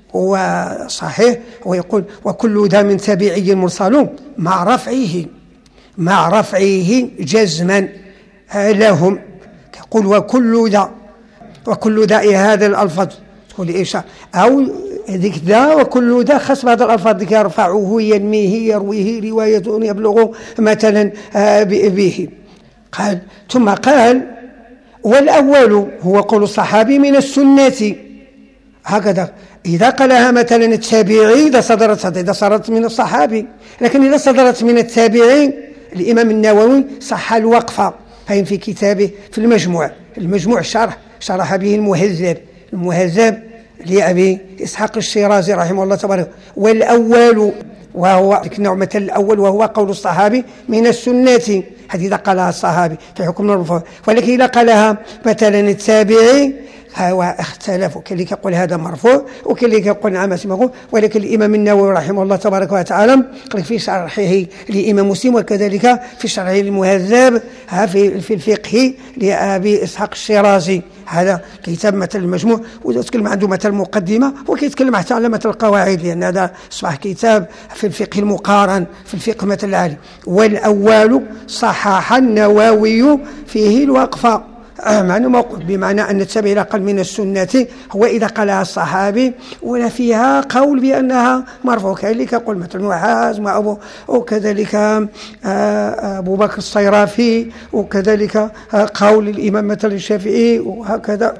[SPEAKER 1] وصحيح ويقول وكل ذا من تابعي مرسل مع رفعه مع رفعه جزما لهم، يقول وكل ذا وكل ذا هذا الألفاظ تقول إيش أو ذيك ذا وكل ذا خص هذا الألفاظ ذيك يرفعه ينميه يرويه رواية يبلغ مثلا به. قال ثم قال والأول هو قول الصحابي من السنة هكذا، إذا قالها مثلا التابعي إذا صدرت إذا صدرت من الصحابي، لكن إذا صدرت من التابعي الإمام النووي صح الوقفة، فهم في كتابه في المجموع المجموع شرح شرح به المهذب المهذب لأبي إسحاق الشيرازي رحمه الله تبارك. والأول وهو النوع المثل الأول وهو قول الصحابي من السنة، هذه إذا قالها الصحابي في حكم المرفوع. ولكن إذا قالها مثلا التابعي اختلفوا، كاين اللي كيقول هذا مرفوع وكاين اللي كيقول نعم مرفوع. ولكن الإمام النووي رحمه الله تبارك وتعالى قال في شرحه لإمام مسلم وكذلك في شرحه المهذب في في الفقه لأبي إسحاق الشيرازي، هذا كتاب مثل المجموع، ويتكلم عنده مثل مقدمة وكيتكلم حتى على مثل القواعد، لأن هذا أصبح كتاب في الفقه المقارن في الفقه مثل العالي. والأول صحح النووي فيه الوقفة، معنى موقف، بمعنى أن التابع إذا قال من السنة هو إذا قالها الصحابي ولا فيها قول بأنها مرفوع، كاين اللي كيقول مثل معاذ وأبو وكذلك أبو بكر الصيرافي وكذلك قول الإمام مثل الشافعي وهكذا،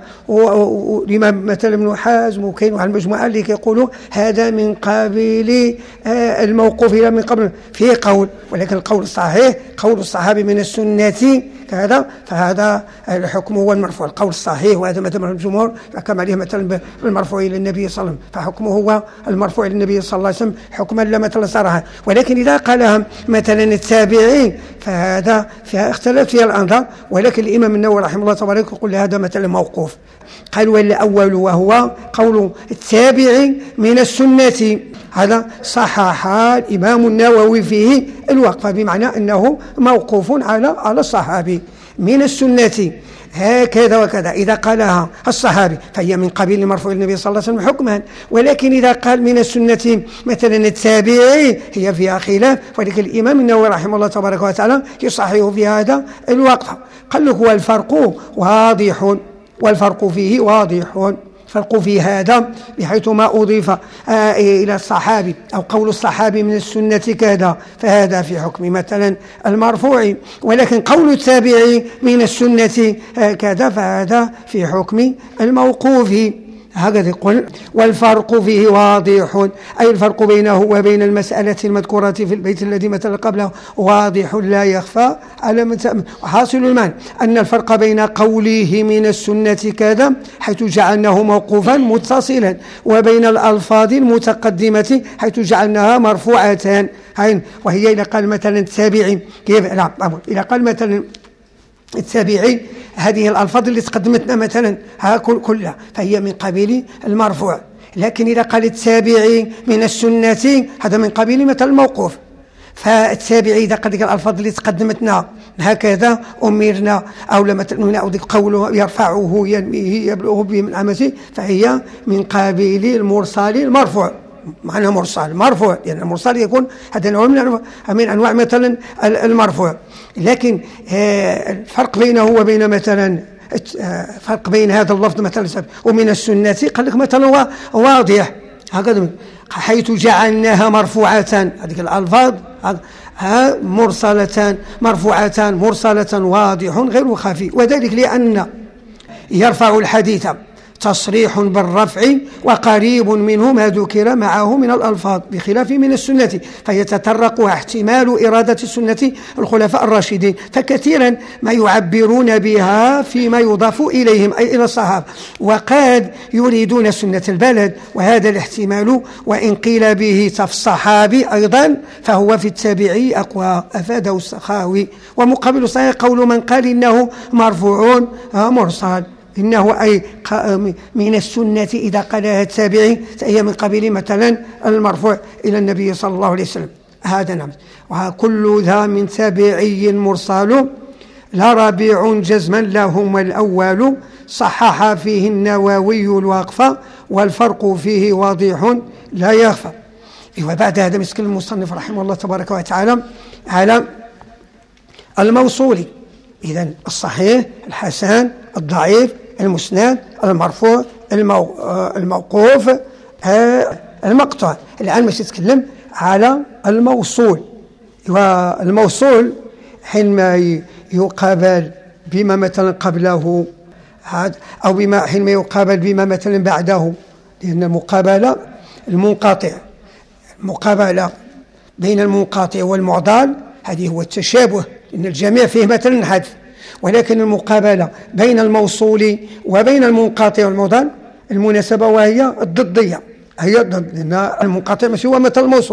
[SPEAKER 1] والإمام مثل ابن حزم، وكاين واحد المجموعة اللي كيقولوا هذا من قبيل الموقوف إلى من قبل فيه قول. ولكن القول الصحيح قول الصحابي من السنة كذا، فهذا الحكم هو المرفوع، القول الصحيح، وهذا مذهب الجمهور كما عليه مثلا المرفوع الى النبي صلى الله عليه وسلم، فحكمه هو المرفوع الى النبي صلى الله عليه وسلم حكما لا مثلا صراحه. ولكن اذا قالها مثلا التابعين فهذا فيها اختلاف فيها الانظار. ولكن الامام النووي رحمه الله تبارك يقول هذا مثلا موقوف. قال والاول وهو قول التابعين من السنه، هذا صحح الإمام النووي فيه الوقفة، بمعنى أنه موقوف على على الصحابي من السنة هكذا وكذا. إذا قالها الصحابي فهي من قبيل مرفوع النبي صلى الله عليه وسلم حكما. ولكن إذا قال من السنة مثلا التابعي هي فيها خلاف، ولكن الإمام النووي رحمه الله تبارك وتعالى يصحح في هذا الوقفة. قال له والفرق واضح، والفرق فيه واضح، فرق في هذا بحيث ما أضيف آه إلى الصحابي أو قول الصحابي من السنة كذا فهذا في حكم مثلا المرفوع، ولكن قول التابعي من السنة آه كذا فهذا في حكم الموقوف. هكذا يقول والفرق فيه واضح، أي الفرق بينه وبين المسألة المذكورة في البيت الذي مثل قبله واضح لا يخفى على من تأمن. وحاصل المعنى أن الفرق بين قوله من السنة كذا حيث جعلناه موقوفا متصلا، وبين الألفاظ المتقدمة حيث جعلناها مرفوعتان، وهي إذا قال مثلا التابعي كيف لا إذا قال مثلا التابعي هذه الألفاظ اللي تقدمتنا مثلا ها كلها فهي من قبيل المرفوع. لكن إذا قال التابعي من السنة هذا من قبيل مثل الموقوف. فالتابعي إذا قال الألفاظ اللي تقدمتنا هكذا أمرنا أو لما قوله يرفعه ينميه يبلغه به من عمسه فهي من قبيل المرسال المرفوع. معنى مرسل مرفوع لأن يعني المرسل يكون هذا نوع من أنواع مثلا المرفوع. لكن الفرق بينه وبين مثلا فرق بين هذا اللفظ مثلا ومن السنة قال لك مثلا واضح هكذا حيث جعلناها مرفوعتان، هذه الألفاظ مرسلتان مرفوعتان مرسلة واضح غير خفي، وذلك لأن يرفع الحديث تصريح بالرفع وقريب منه ما ذكر معه من الألفاظ بخلاف من السنة فيتطرق احتمال إرادة السنة الخلفاء الراشدين، فكثيرا ما يعبرون بها فيما يضاف إليهم أي إلى الصحابة، وقد يريدون سنة البلد، وهذا الاحتمال وإن قيل به في الصحابي أيضا فهو في التابعي أقوى، أفاده السخاوي. ومقابل صحيح قول من قال إنه مرفوع مرسل، إنه أي من السنة إذا قالها التابعي فهي من قبيل مثلا المرفوع إلى النبي صلى الله عليه وسلم. هذا نعم. وكل ذا من تابعي مرسل لا ربيع جزما لهم الأول صحح فيه النووي الوقف والفرق فيه واضح لا يخفى. وبعد هذا مسك المصنف رحمه الله تبارك وتعالى على الموصول، إذن الصحيح الحسن الضعيف المسند المرفوع المو... الموقوف المقطوع. الآن مش نتكلم على الموصول، والموصول حينما يقابل بما مثلا قبله أو بما حينما يقابل بما مثلا بعده، لأن المقابلة المنقطع المقابلة بين المنقطع والمعضل هذه هو التشابه، إن الجميع فيه مثلا حذف، ولكن المقابلة بين الموصول وبين المنقطع والمعضل المناسبة وهي الضدية، هي الضد، لأن المنقطع مش هو مثل الموصول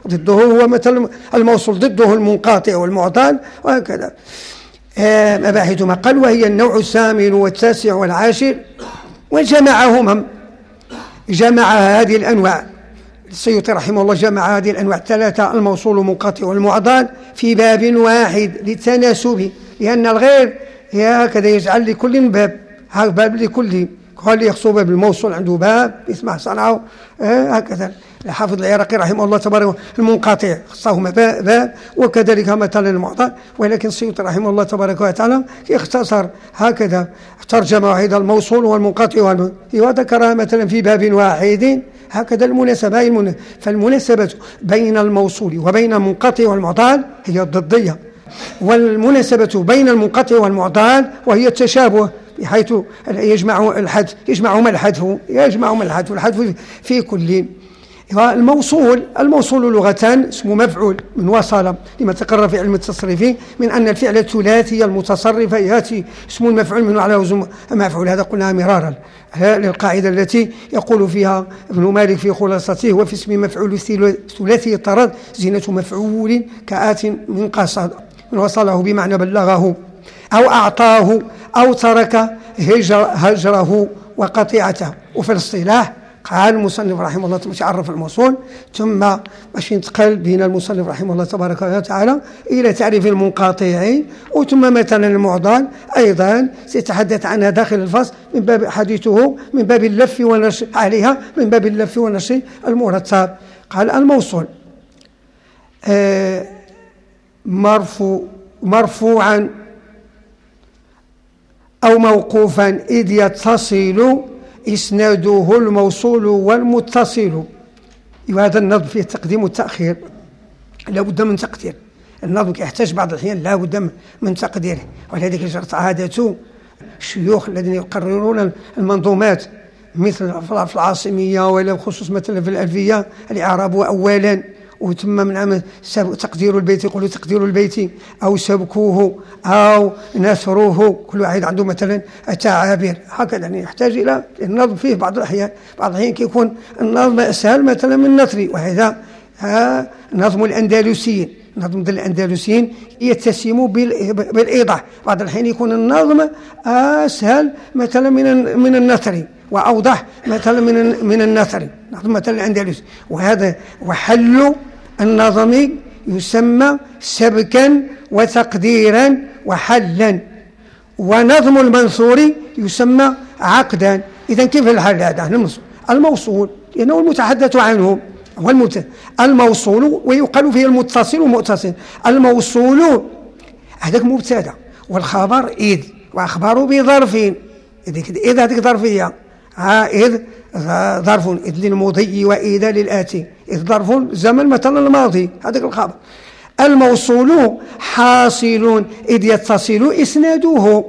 [SPEAKER 1] ضده هو مثل الموصول، ضده المنقطع والمعضل وهكذا. مباحث ما قال وهي النوع الثامن والتاسع والعاشر، وجمعهما جمع هذه الأنواع السيوطي رحمه الله، جمع هذه الأنواع الثلاثة الموصول المنقطع والمعضل في باب واحد للتناسب، لأن الغير هكذا يجعل لكل باب، باب لكل، قال يخصو باب الموصول عنده باب اسمه صنعه هكذا. الحافظ العراقي رحمه الله تبارك المنقطع خصهما باب، وكذلك مثلا المعضل، ولكن السيوطي رحمه الله تبارك وتعالى يختصر هكذا ترجمة واحدة الموصول والمنقطع، وذكرها مثلا في باب واحد هكذا المناسبة. فالمناسبة بين الموصول وبين المنقطع والمعضل هي الضدية، والمناسبة بين المنقطع والمعضل وهي التشابه، بحيث يجمع الحذف يجمعهما الحذف يجمعهما الحذف والحذف في كل. الموصول الموصول لغة اسم مفعول من وصل، لما تقرر في علم التصريف من أن الفعل الثلاثي المتصرف يأتي اسم المفعول منه على وزن مفعول. هذا قلنا مرارا للقاعدة التي يقول فيها ابن مالك في خلاصته: وفي اسم مفعول ثلاثي الطرد زينة مفعول كآت من قصد، من وصله بمعنى بلغه أو أعطاه أو ترك هجر هجره وقطيعته. وفي الاصطلاح قال المصنف رحمه الله تعرف الموصول، ثم باش ينتقل بين المصنف رحمه الله تبارك وتعالى إلى تعريف المنقطع، وثم مثلا المعضل أيضا سيتحدث عنها داخل الفصل من باب حديثه من باب اللف ونشر عليها من باب اللف ونشر المرتب. قال الموصول آه مرفوع مرفوعا أو موقوفا إذ يتصل إسناده الموصول والمتصل. وهذا النظم فيه التقديم والتأخير، لا بد من تقدير. النظم يحتاج بعض الأحيان لا بد من تقديره، ولذلك جرت عادة الشيوخ الذين يقررون المنظومات مثل في العاصمية ولا بخصوص مثلا في الألفية الإعراب أولا وثم من عمل تقدير البيت، يقولوا تقدير البيت أو سبكوه أو نثروه، كل واحد عنده مثلا تعابير هكذا. يعني يحتاج إلى النظم فيه بعض الأحيان بعض الأحيان كيكون النظم أسهل مثلا من النثري، وهذا نظم الأندلسيين. نظم الأندلسيين يتسم بالإيضاح، بعض الأحيان يكون النظم أسهل مثلا من من النثري وأوضح مثلا من من النثري، نظم مثلا الأندلسي. وهذا وحل النظم يسمى سبكا وتقديرا وحلا، ونظم المنثور يسمى عقدا. إذا كيف الحل هذا؟ الموصول لأنه المتحدث عنه هو الموصول، ويقال فيه المتصل ومتصل. الموصول هذاك مبتدا والخبر إذ، وأخباره بظرفين، إذ هذيك ظرفية، إذ ظرف إذ للمضي وإذا للآتي، إذ ظرف زمن مثلا الماضي هذاك الخبر. الموصول حاصل إذ يتصل إسناده،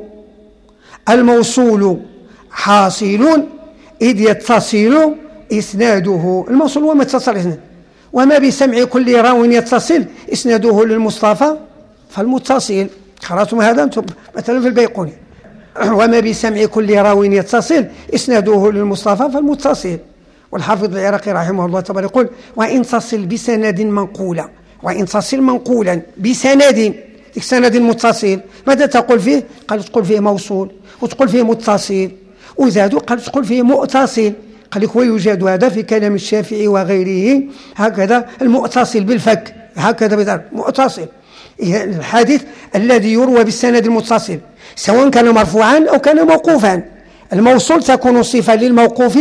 [SPEAKER 1] الموصول حاصل إذ يتصل إسناده. الموصول هو ما اتصل إسناده، وما بسمع كل راو يتصل إسناده للمصطفى فالمتصل. قرأتم هذا أنتم مثلا في البيقوني: وما بسمع كل راو يتصل إسناده للمصطفى فالمتصل. والحافظ العراقي رحمه الله تعالى يقول: وإن تصل بسند منقولا، وإن تصل منقولا بسند سند متصل، ماذا تقول فيه؟ قال تقول فيه موصول، وتقول فيه متصل، وزادوا قال تقول فيه مؤتصل. قال لك ويوجد هذا في كلام الشافعي وغيره هكذا، المؤتصل بالفك هكذا بذلك مؤتصل، الحديث الذي يروى بالسند المتصل سواء كان مرفوعا أو كان موقوفا. الموصول تكون صفة للموقوف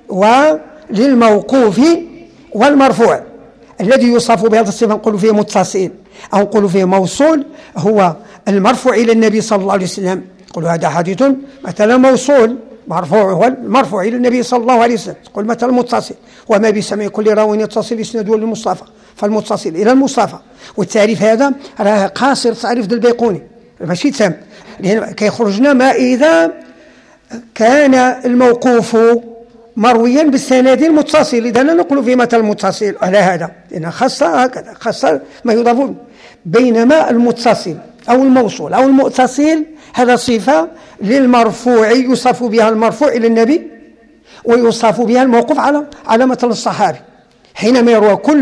[SPEAKER 1] وللموقوف والمرفوع. الذي يوصف بهذا الصفة نقول فيه متصل أو نقول فيه موصول هو المرفوع إلى النبي صلى الله عليه وسلم. نقول هذا حديث مثلا موصول مرفوع، هو المرفوع إلى النبي صلى الله عليه وسلم. تقول مثلا متصل: وما بسمع كل راو يتصل إسناده للمصطفى فالمتصل إلى المصطفى. والتعريف هذا راه قاصر تعريف ديال البيقوني ماشي تام، لأن كيخرجنا ما إذا كان الموقوف مرويا بالسند المتصل. إذا لا نقول في مثل المتصل على هذا، لأن خاصة هكذا خاصة ما يضاف. بينما المتصل أو الموصول أو المتصل هذا صفة للمرفوع، يوصف بها المرفوع إلى النبي ويوصف بها الموقوف على على مثل الصحابي. حينما يروى كل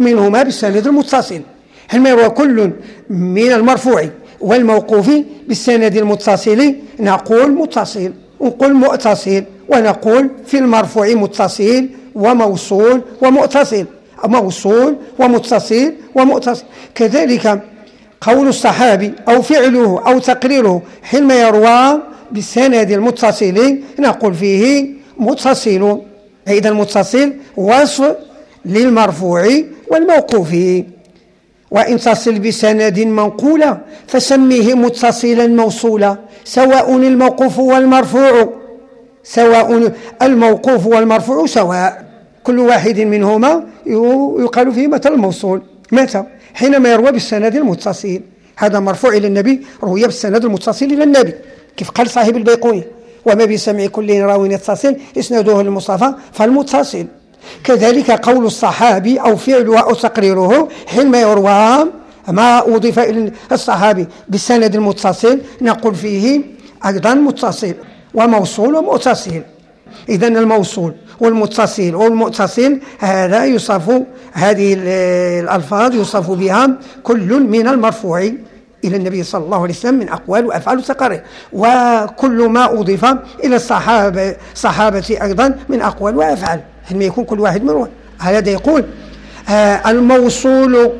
[SPEAKER 1] منهما بالسند المتصل. حينما يروى كل من المرفوع والموقوف بالسند المتصل نقول متصل ونقول مؤتصل، ونقول في المرفوع متصل وموصول ومؤتصل، موصول ومتصل ومؤتصل. كذلك قول الصحابي أو فعله أو تقريره حينما يروى بالسند المتصل نقول فيه متصل. إذا المتصل وصف للمرفوع والموقوف. وإن تصل بسند منقولة فسميه متصلا موصولا، سواء الموقوف والمرفوع سواء الموقوف والمرفوع سواء، كل واحد منهما يقال فيه مثل الموصول. متى؟ حينما يروى بالسند المتصل، هذا مرفوع إلى النبي، روي بالسند المتصل إلى النبي، كيف قال صاحب البيقوني: وما بسمع كل راو يتصل إسناده للمصطفى فالمتصل. كذلك قول الصحابي أو فعله أو تقريره حينما يروى ما أضيف إلى الصحابي بالسند المتصل نقول فيه أيضا متصل وموصول ومؤتصل. إذن الموصول والمتصل والمؤتصل هذا يوصف، هذه الألفاظ يوصف بها كل من المرفوع إلى النبي صلى الله عليه وسلم من أقوال وأفعال وتقارير، وكل ما أضيف إلى الصحابة صحابة أيضا من أقوال وأفعال، حينما يكون كل واحد منهم. هذا يقول آه الموصول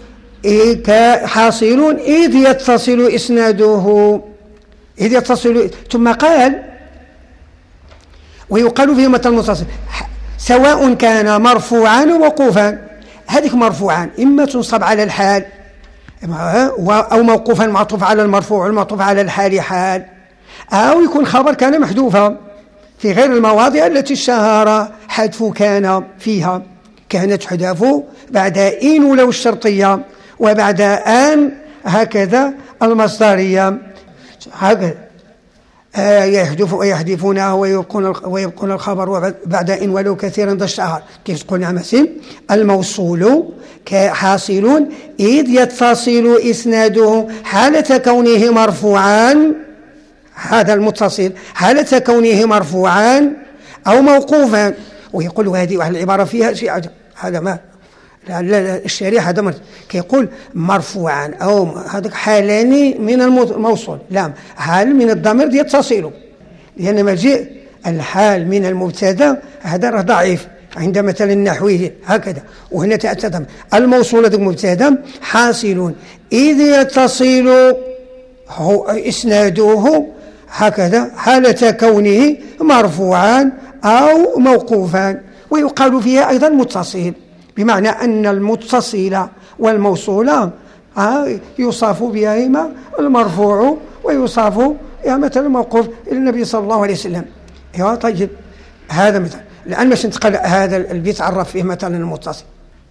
[SPEAKER 1] حاصل إذ يتصل إسناده، إذ يتصل. ثم قال: ويقال فيه مثل المتصل سواء كان مرفوعا وموقوفا. هذيك مرفوعا إما تنصب على الحال أو موقوفا معطوف على المرفوع المعطوف على الحال حال، أو يكون خبر كان محذوفا في غير المواضع التي اشتهر حذف كان فيها، كانت تحذف بعد إن ولو الشرطية وبعد أن هكذا المصدرية، هكذا آه يحذف ويحذفونه ويبقون ويبقون الخبر بعد إن ولو كثيرا ذا الشهر. كيف تقول نعم سيم؟ الموصول حاصل إذ يتصل إسناده حالة كونه مرفوعا، هذا المتصل حالة كونه مرفوعا أو موقوفا. ويقول هذه العبارة فيها شيء عجب، هذا ما لا لا الشريح هذا مر... كيقول مرفوعا أو هذا حالان من الموصول، لا حال من الضمير يتصل، لأن مجيء الحال من المبتدا هذا راه ضعيف عند مثل النحوي هكذا، وهنا تأتى الموصول هذا مبتدا حاصل إذ يتصل إسناده هكذا حالة كونه مرفوعا أو موقوفا. ويقال فيها أيضا متصل، بمعنى أن المتصل والموصول يوصف بهما المرفوع ويوصف مثل الموقوف إلى النبي صلى الله عليه وسلم. يا طيب هذا مثل الآن باش نتقل هذا البيت عرف فيه مثلا المتصل.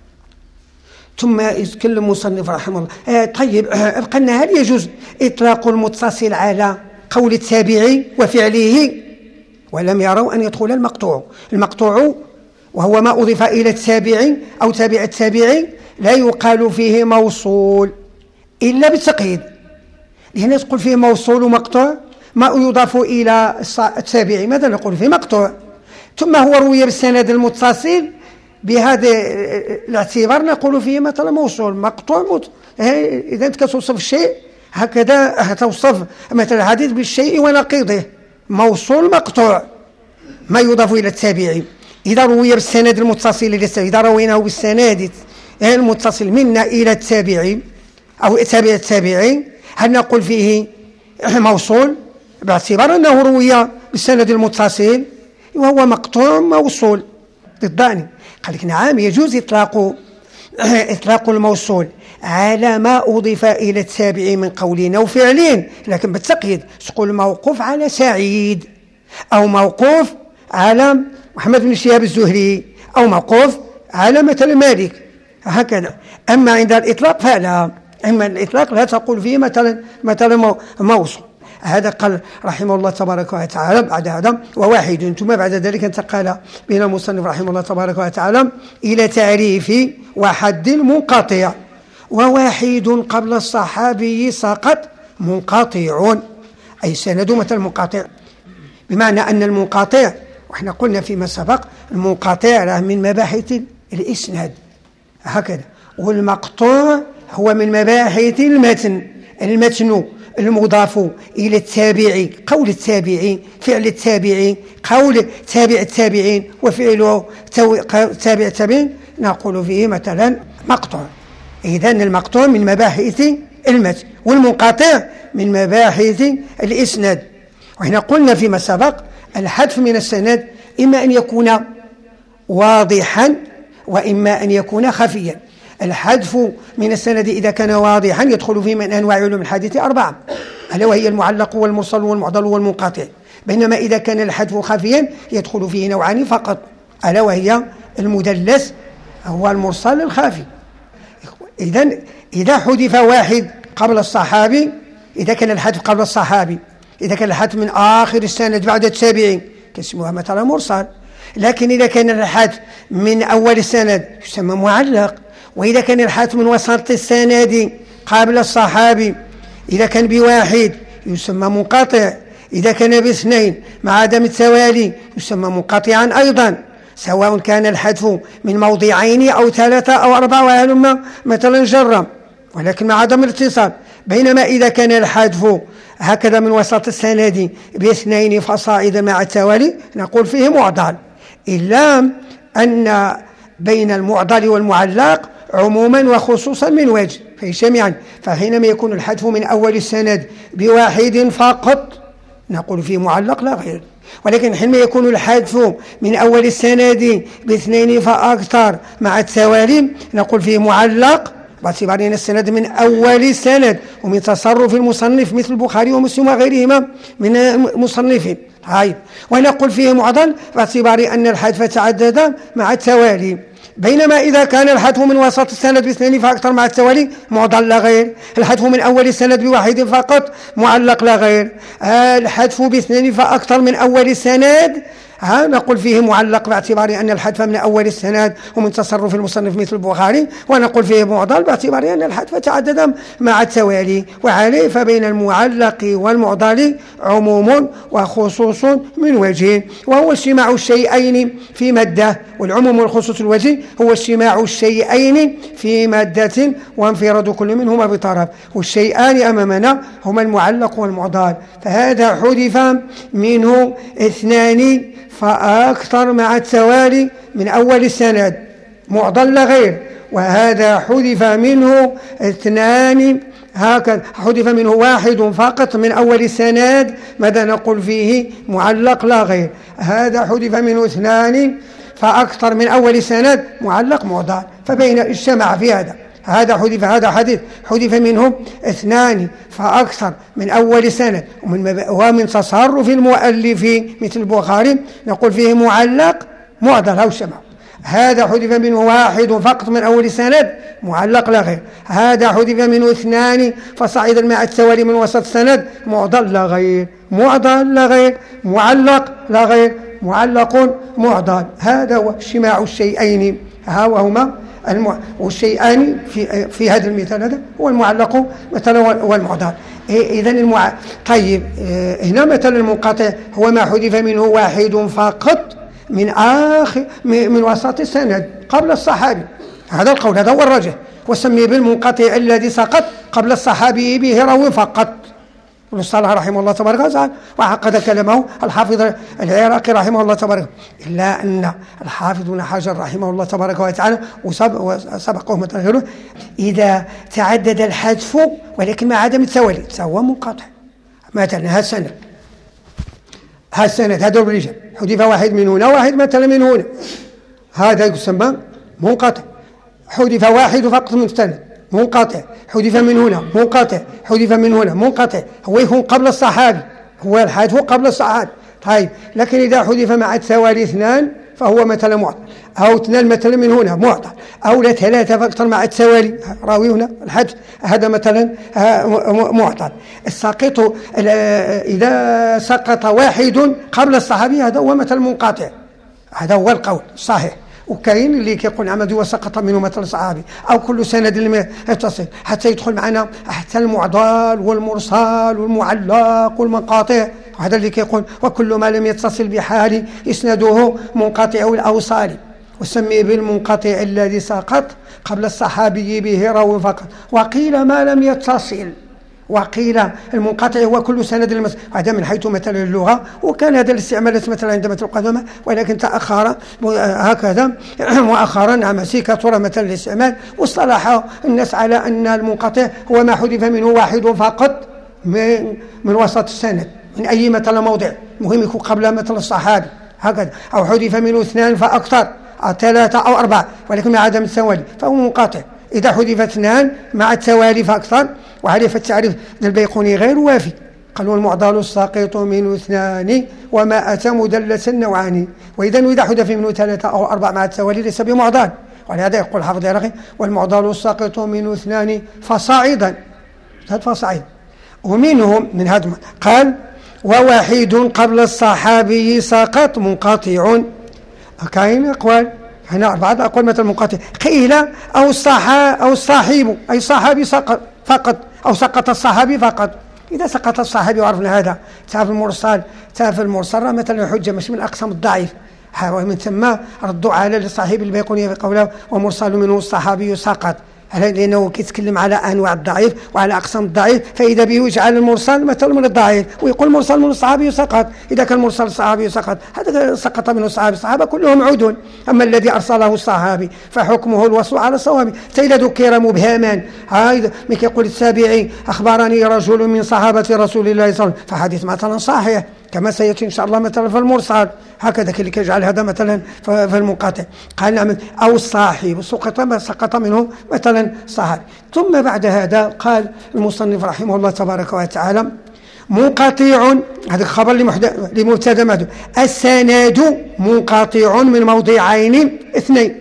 [SPEAKER 1] ثم يتكلم المصنف رحمه الله آه طيب آه ابقى لنا: هل يجوز إطلاق المتصل على قول التابعي وفعله ولم يروا أن يدخل المقطوع؟ المقطوع وهو ما أضيف إلى التابعي أو تابع التابعي لا يقال فيه موصول إلا بالتقييد، لأن تقول فيه موصول ومقطوع ما يضاف إلى التابعي ماذا نقول فيه؟ مقطوع. ثم هو روي بالسند المتصل، بهذا الاعتبار نقول فيه مثلا موصول مقطوع مت... إذا أنت كتوصف الشيء هكذا توصف مثلا الحديث بالشيء ونقيضه، موصول مقطوع ما يضاف إلى التابعي. إذا روي بالسند المتصل إذا رويناه بالسند المتصل منا إلى التابعي أو تابع التابعي هل نقول فيه موصول باعتبار أنه روي بالسند المتصل وهو مقطوع موصول ضداني؟ قال لك نعم يجوز إطلاق إطلاق الموصول على ما أضيف إلى التابع من قولين أو فعلين، لكن بالتقييد تقول موقوف على سعيد أو موقوف على محمد بن شهاب الزهري أو موقوف على مثل مالك هكذا. أما عند الإطلاق فلا، أما الإطلاق لا تقول فيه مثلا مثلا موصول. هذا قال رحمه الله تبارك وتعالى بعد هذا وواحد. ثم بعد ذلك انتقل بنا المصنف رحمه الله تبارك وتعالى إلى تعريف وحد المنقطع. وواحد قبل الصحابي سقط منقطع، أي سند مثل منقطع، بمعنى أن المنقطع، وإحنا قلنا فيما سبق المنقطع من مباحث الإسناد، هكذا. والمقطوع هو من مباحث المتن، المتن المضاف إلى التابعي، قول التابعي، فعل التابعي، قول تابع التابعين، وفعله تابع التابعين، نقول فيه مثلا مقطوع. إذن المقطوع من مباحث المتن، والمنقطع من مباحث الإسناد. وهنا قلنا فيما سبق الحذف من السند إما أن يكون واضحا وإما أن يكون خفيا. الحذف من السند إذا كان واضحا يدخل فيه من أنواع علوم الحديث أربعة، ألا وهي المعلق والمرسل والمعضل والمنقطع. بينما إذا كان الحذف خفيا يدخل فيه نوعان فقط، ألا وهي المدلس هو المرسل الخافي. إذن إذا حذف واحد قبل الصحابي، إذا كان الحذف قبل الصحابي، إذا كان الحذف من آخر السند بعد التابعين كاسمها مثلا مرسل. لكن إذا كان الحذف من أول السند يسمى معلق. وإذا كان الحذف من وسط السند قبل الصحابي، إذا كان بواحد يسمى منقطع. إذا كان باثنين مع عدم التوالي يسمى منقطعا أيضا، سواء كان الحذف من موضعين أو ثلاثة أو أربعة وهلم مثلا جرا، ولكن مع عدم الاتصال. بينما إذا كان الحذف هكذا من وسط السند باثنين فصاعدا مع التوالي نقول فيه معضل، إلا أن بين المعضل والمعلق عموما وخصوصا من وجه في جميعا. فحينما يكون الحذف من أول السند بواحد فقط نقول فيه معلق لا غير. ولكن حينما يكون الحذف من أول السند باثنين فأكثر مع التوالي نقول فيه معلق، باعتبار أن السند من أول السند ومن تصرف المصنف مثل البخاري ومسلم وغيرهما من المصنفين. طيب، ونقول فيه معضل باعتبار أن الحذف تعدد مع التوالي. بينما إذا كان الحذف من وسط السند باثنين فأكثر مع التوالي معضل لا غير. الحذف من أول السند بواحد فقط معلق لا غير. الحذف باثنين فأكثر من أول السند ها نقول فيه معلق باعتبار أن الحذف من أول السند ومن تصرف المصنف مثل البخاري، ونقول فيه معضل باعتبار أن الحذف تعدد مع التوالي. وعليه فبين المعلق والمعضل عموم وخصوص من وجه، وهو اجتماع الشيئين في مادة. والعموم والخصوص الوجه هو اجتماع الشيئين في مادة وانفراد كل منهما بطرف، والشيئان أمامنا هما المعلق والمعضل. فهذا حذف منه اثنان فأكثر مع التوالي من أول السند معضل لا غير، وهذا حذف منه اثنان هكذا حذف منه واحد فقط من أول السند ماذا نقول فيه معلق لا غير. هذا حذف منه اثنان فأكثر من أول السند معلق معضل. فبين اجتمع في هذا هذا حذف هذا حديث حذف منه اثنان فأكثر من أول سنة ومن, ومن تصرف المؤلف مثل البخاري نقول فيه معلق معضل أو شمع. هذا حذف منه واحد فقط من أول سند معلق لا غير. هذا حذف منه اثنان فصعد مع التوالي من وسط سند معضل لا غير. معضل لا غير، معلق لا غير، معلق معضل. هذا هو اجتماع الشيئين ها وهما المع... والشيئان في في هذا المثال هذا هو المعلق مثلا والمعضل. إذن المع... طيب هنا مثلا المنقطع هو ما حذف منه واحد فقط من آخر من وسط السند قبل الصحابي. هذا القول هذا هو الراجح، وسمي بالمنقطع الذي سقط قبل الصحابي به راوي فقط. ابن صالح رحمه الله تبارك وتعالى وعقد كلامه الحافظ العراقي رحمه الله تبارك، إلا أن الحافظ ابن حجر رحمه الله تبارك وتعالى وسبقه مثلا غيره إذا تعدد الحذف ولكن مع عدم التوالي فهو منقطع. مثلا هذا السند هذا السند هذا الرجال حذف واحد من هنا واحد مثلا من هنا، هذا يسمى منقطع. حذف واحد فقط من السند منقطع، حذف من هنا منقطع، حذف من هنا منقطع. هو يكون قبل الصحابي، هو الحذف قبل الصحابي. طيب لكن إذا حذف مع التوالي اثنان فهو مثلا معطل، أو اثنان مثلا من هنا معطل، أو لا ثلاثة فأكثر مع التوالي راوي هنا الحذف هذا مثلا معطل. الساقط إذا سقط واحد قبل الصحابي هذا هو مثلا منقطع. هذا هو القول الصحيح. وكاين اللي كيقول عمد وسقط منه مثل صحابي او كل سند اللي يتصل حتى يدخل معنا حتى المعضل والمرسال والمعلق والمنقطع. هذا اللي كيقول وكل ما لم يتصل بحال اسناده منقطع الاوصال. وسمي بالمنقطع الذي سقط قبل الصحابي به راوي فقط. وقيل ما لم يتصل، وقيل المنقطع هو كل سند المس... هذا من حيث مثلا اللغة، وكان هذا الاستعمالات مثلا عند مثل القدماء، ولكن تأخر هكذا مؤخرا. نعم كثر مثلا الاستعمال، واصطلح الناس على أن المنقطع هو ما حذف منه واحد فقط من, من وسط السند من أي مثلا موضع، مهم يكون قبل مثل الصحابي هكذا، أو حذف منه اثنان فأكثر أو ثلاثة أو أربعة ولكن مع عدم التوالي فهو منقطع. إذا حذف اثنان مع التوالي فأكثر. وعرف التعريف البيقوني غير وافي، قالوا المعضل الساقط منه اثنان وما أتى مدلسا نوعان، وإذا إذا حذف منه ثلاثة أو أربعة مع التوالي ليس بمعضل. ولهذا يقول حافظ العراقي والمعضل الساقط منه اثنان فصاعدا، فصاعدا. ومنهم من هذا قال وواحد قبل الصحابي سقط منقطع. كاين أقوال هنا أربعة أقوال مثل منقطع. قيل أو الصحا أو الصاحب أي صحابي سقط فقط، أو سقط الصحابي فقط. إذا سقط الصحابي وعرفنا هذا تعرف المرسل، تعرف المرسل مثلا حجة مش من أقسام الضعيف، ومن ثم ردوا على الصحيح البيقوني بقوله ومرسل منه الصحابي سقط، لأنه كيتكلم على أنواع الضعيف وعلى أقسام الضعيف، فإذا به يجعل المرسل مثل من الضعيف ويقول مرسل من الصحابي سقط. إذا كان مرسل الصحابي سقط هذا سقط منه الصحابي، الصحابة كلهم عدول، أما الذي أرسله الصحابي فحكمه الوصل على الصواب. فإذا ذكر مبهما هذا من يقول السابعي أخبرني رجل من صحابة رسول الله صلى الله عليه وسلم فحديث مثلا صحيح كما سيأتي إن شاء الله مثلا في المرسل هكذا اللي يجعل هذا مثلا في المنقطع. قال نعم أو الصاحب سقط سقط منه مثلا صحابي. ثم بعد هذا قال المصنف رحمه الله تبارك وتعالى منقطع، هذا خبر لمبتدا محذوف، السند منقطع من موضعين اثنين،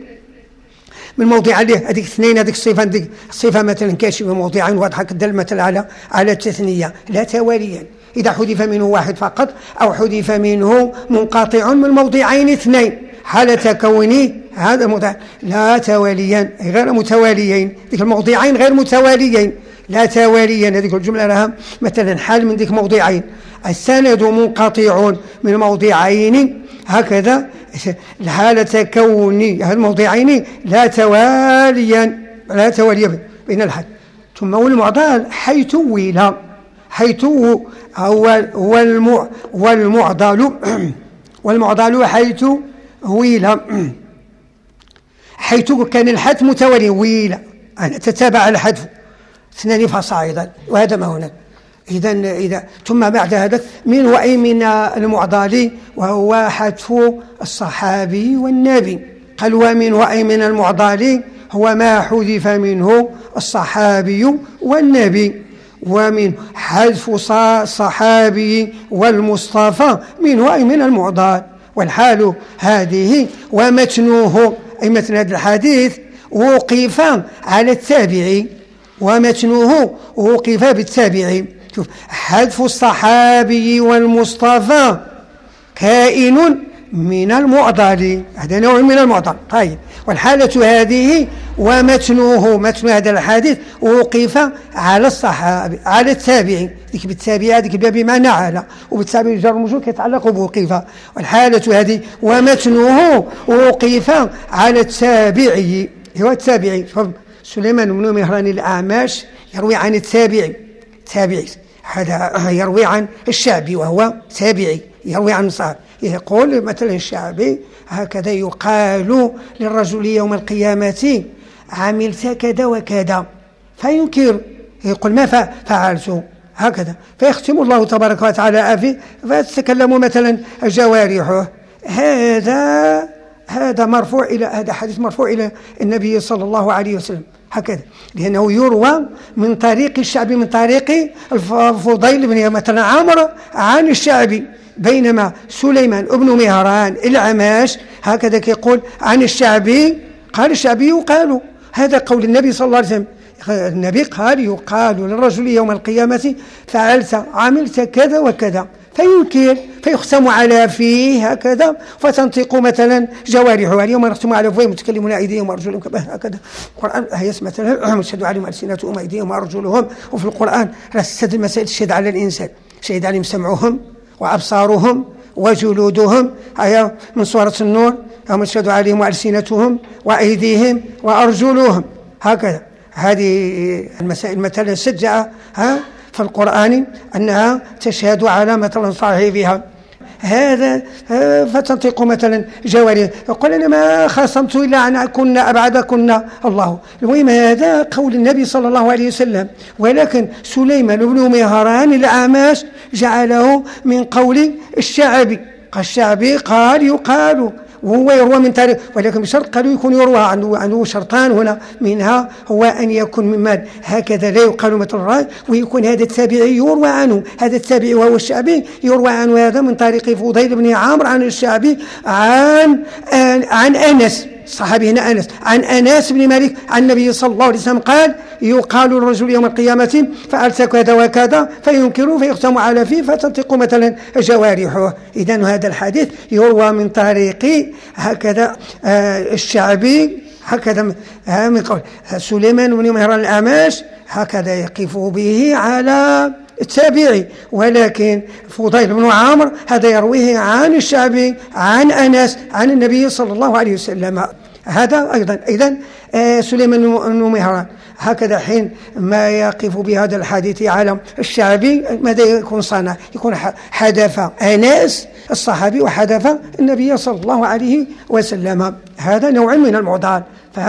[SPEAKER 1] من موضع عليه هذيك اثنين، هذيك الصفه هذيك الصفه مثلا كاشفه موضعين واضحه كدل مثلا على على التثنيه لا تواليا. إذا حذف منه واحد فقط أو حذف منه منقطع من موضعين اثنين حالة كونه هذا موضع لا تواليا غير متواليين، ذيك الموضعين غير متواليين لا تواليا، هذه الجملة لها مثلا حال من ذيك موضعين. السند منقطع من موضعين هكذا حالة كونه هذا الموضعين لا تواليا لا تواليا بين الحال. ثم والمعضل حيث ويل، حيث هو والمعضل والمعضل حيث ويل، حيث كان الحذف متوالي ويل أن تتابع الحذف اثنان فصاعدا، وهذا ما هنا. إذا إذا ثم بعد هذا من وأي من المعضل وهو حذف الصحابي والنبي. قال ومن وأي من المعضل هو ما حذف منه الصحابي والنبي، ومن حذف الصحابي والمصطفى من وأي من المعضل. والحال هذه ومتنوه أي متن هذا الحديث وقف على التابعي، ومتنوه وقف بالتابعي. شوف حذف الصحابي والمصطفى كائن من المعضل، هذا نوع من المعضل. طيب والحالة هذه ومتنوه متن هذا الحديث وقف على الصحابي على التابعي، ذيك بالتابعي هذيك بمعنى على، وبالتابعي جر المجرور يتعلق بوقف. والحالة هذه ومتنوه وقف على التابعي، هو التابعي. سليمان بن مهران الأعمش يروي عن التابعي، تابعي هذا يروي عن الشعبي وهو تابعي يروي عن الصحابي. يقول مثلا الشعبي هكذا يقال للرجل يوم القيامة عملت كذا وكذا فينكر، يقول ما فعلت هكذا، فيختم الله تبارك وتعالى أفي فتتكلم مثلا جوارحه. هذا هذا مرفوع إلى هذا حديث مرفوع إلى النبي صلى الله عليه وسلم هكذا، لأنه يروى من طريق الشعبي من طريق الفضيل بن مثلا عمرو عن الشعبي، بينما سليمان ابن مهران العماش هكذا يقول عن الشعبي قال الشعبي يقال. هذا قول النبي صلى الله عليه وسلم، النبي قال يقال للرجل يوم القيامة فعلت عملت كذا وكذا، فينكر فيختم على فيه هكذا فتنطق مثلا جوارحه. اليوم نختم على فيه متكلمون أيديهم وأرجلهم هكذا. القرآن هي مثلا مشهد عليهم ألسنتهم أيديهم وأرجلهم، وفي القرآن رست المسائل الشهد على الإنسان، شهد عليهم سمعهم وأبصارهم وجلودهم، هي من سورة النور يوم تشهد عليهم وألسنتهم وأيديهم وأرجلهم. هكذا هذه المسائل مثلا سجع ها في القرآن أنها تشهد على مثلا صاحبها. هذا فتنطق مثلا جوارح يقول أنا ما خاصمت إلا أن كنا أبعد كنا الله. المهم هذا قول النبي صلى الله عليه وسلم، ولكن سليمان بن مهران الأعمش جعله من قول الشعبي. الشعبي قال يقال وهو يروى من تاريخ، ولكن بشرط قالوا يكون يروى عنه عنه شرطان هنا، منها هو أن يكون ممن هكذا لا يقال مثل الرأي، ويكون هذا التابعي يروى عنه، هذا التابعي وهو الشعبي يروى عنه هذا من طريق فضيل بن عمرو عن الشعبي عن عن أنس، صحابي هنا أنس، عن أنس بن مالك عن النبي صلى الله عليه وسلم قال يقال للرجل يوم القيامة فعلت كذا وكذا فينكر فيختم على فيه فتنطق مثلا جوارحه. إذن هذا الحديث يروى من طريق هكذا آه الشعبي هكذا من قول سليمان بن مهران الأعمش هكذا يقف به على التابعي، ولكن فضيل بن عمرو هذا يرويه عن الشعبي عن أنس عن النبي صلى الله عليه وسلم. هذا أيضا إذن آه سليمان بن مهران هكذا حين ما يقف بهذا الحديث على الشعبي ماذا يكون صنع؟ يكون حدث أنس الصحابي وحدث النبي صلى الله عليه وسلم. هذا نوع من المعضال،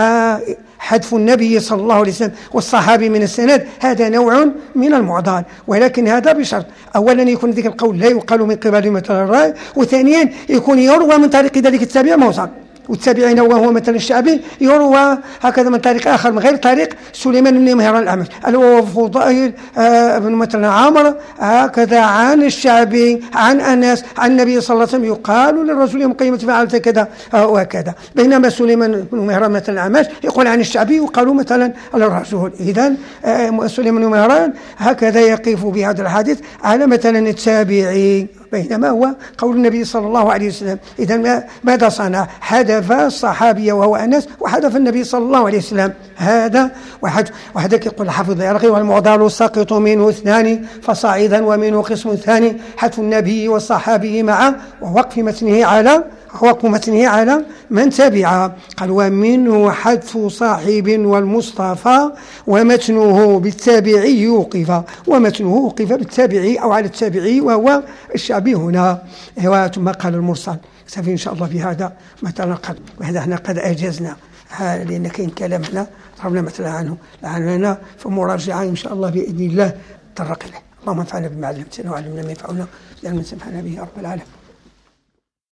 [SPEAKER 1] فحذف النبي صلى الله عليه وسلم والصحابي من السند هذا نوع من المعضال، ولكن هذا بشرط أولا يكون ذلك القول لا يقال من قبل مثل الرأي، وثانيا يكون يروى من طريق ذلك التابع موصل، والتابعين وهو مثلا الشعبي يروى هكذا من طريق آخر من غير طريق سليمان بن مهران الأعمش هو فضيل آه بن مثلا عمرو هكذا عن الشعبي عن أنس عن النبي صلى الله عليه وسلم يقال للرسول يوم القيامة فعلت كذا آه وكذا، بينما سليمان بن مهران مثلا الأعمش يقول عن الشعبي يقال مثلا للرسول. إذن آه سليمان بن مهران هكذا يقف بهذا الحديث على مثلا التابعي، بينما هو قول النبي صلى الله عليه وسلم. إذن ماذا صنع؟ حدث الصحابي وهو أنس وحدث النبي صلى الله عليه وسلم. هذا واحد وحدك يقول الحافظ يرغي والمعضل ساقط منه اثنان فصاعدا ومنه قسم ثاني حذف النبي والصحابي معا ووقف متنه على وقف متنه على من تبع. قال ومنه حذف صاحب والمصطفى ومتنه بالتابعي يوقف، ومتنه وقف بالتابعي أو على التابعي وهو الشعبي هنا. ثم قال المرسل. نكتفي إن شاء الله بهذا مثلا قد وهذا احنا قد أجزنا لأن كاين كلام هنا ضربنا مثلا عنه لعلنا فمراجعة إن شاء الله بإذن الله تطرق له. اللهم انفعنا بما علمتنا وعلمنا ما ينفعنا وجعلنا من سمحنا به يا رب العالمين.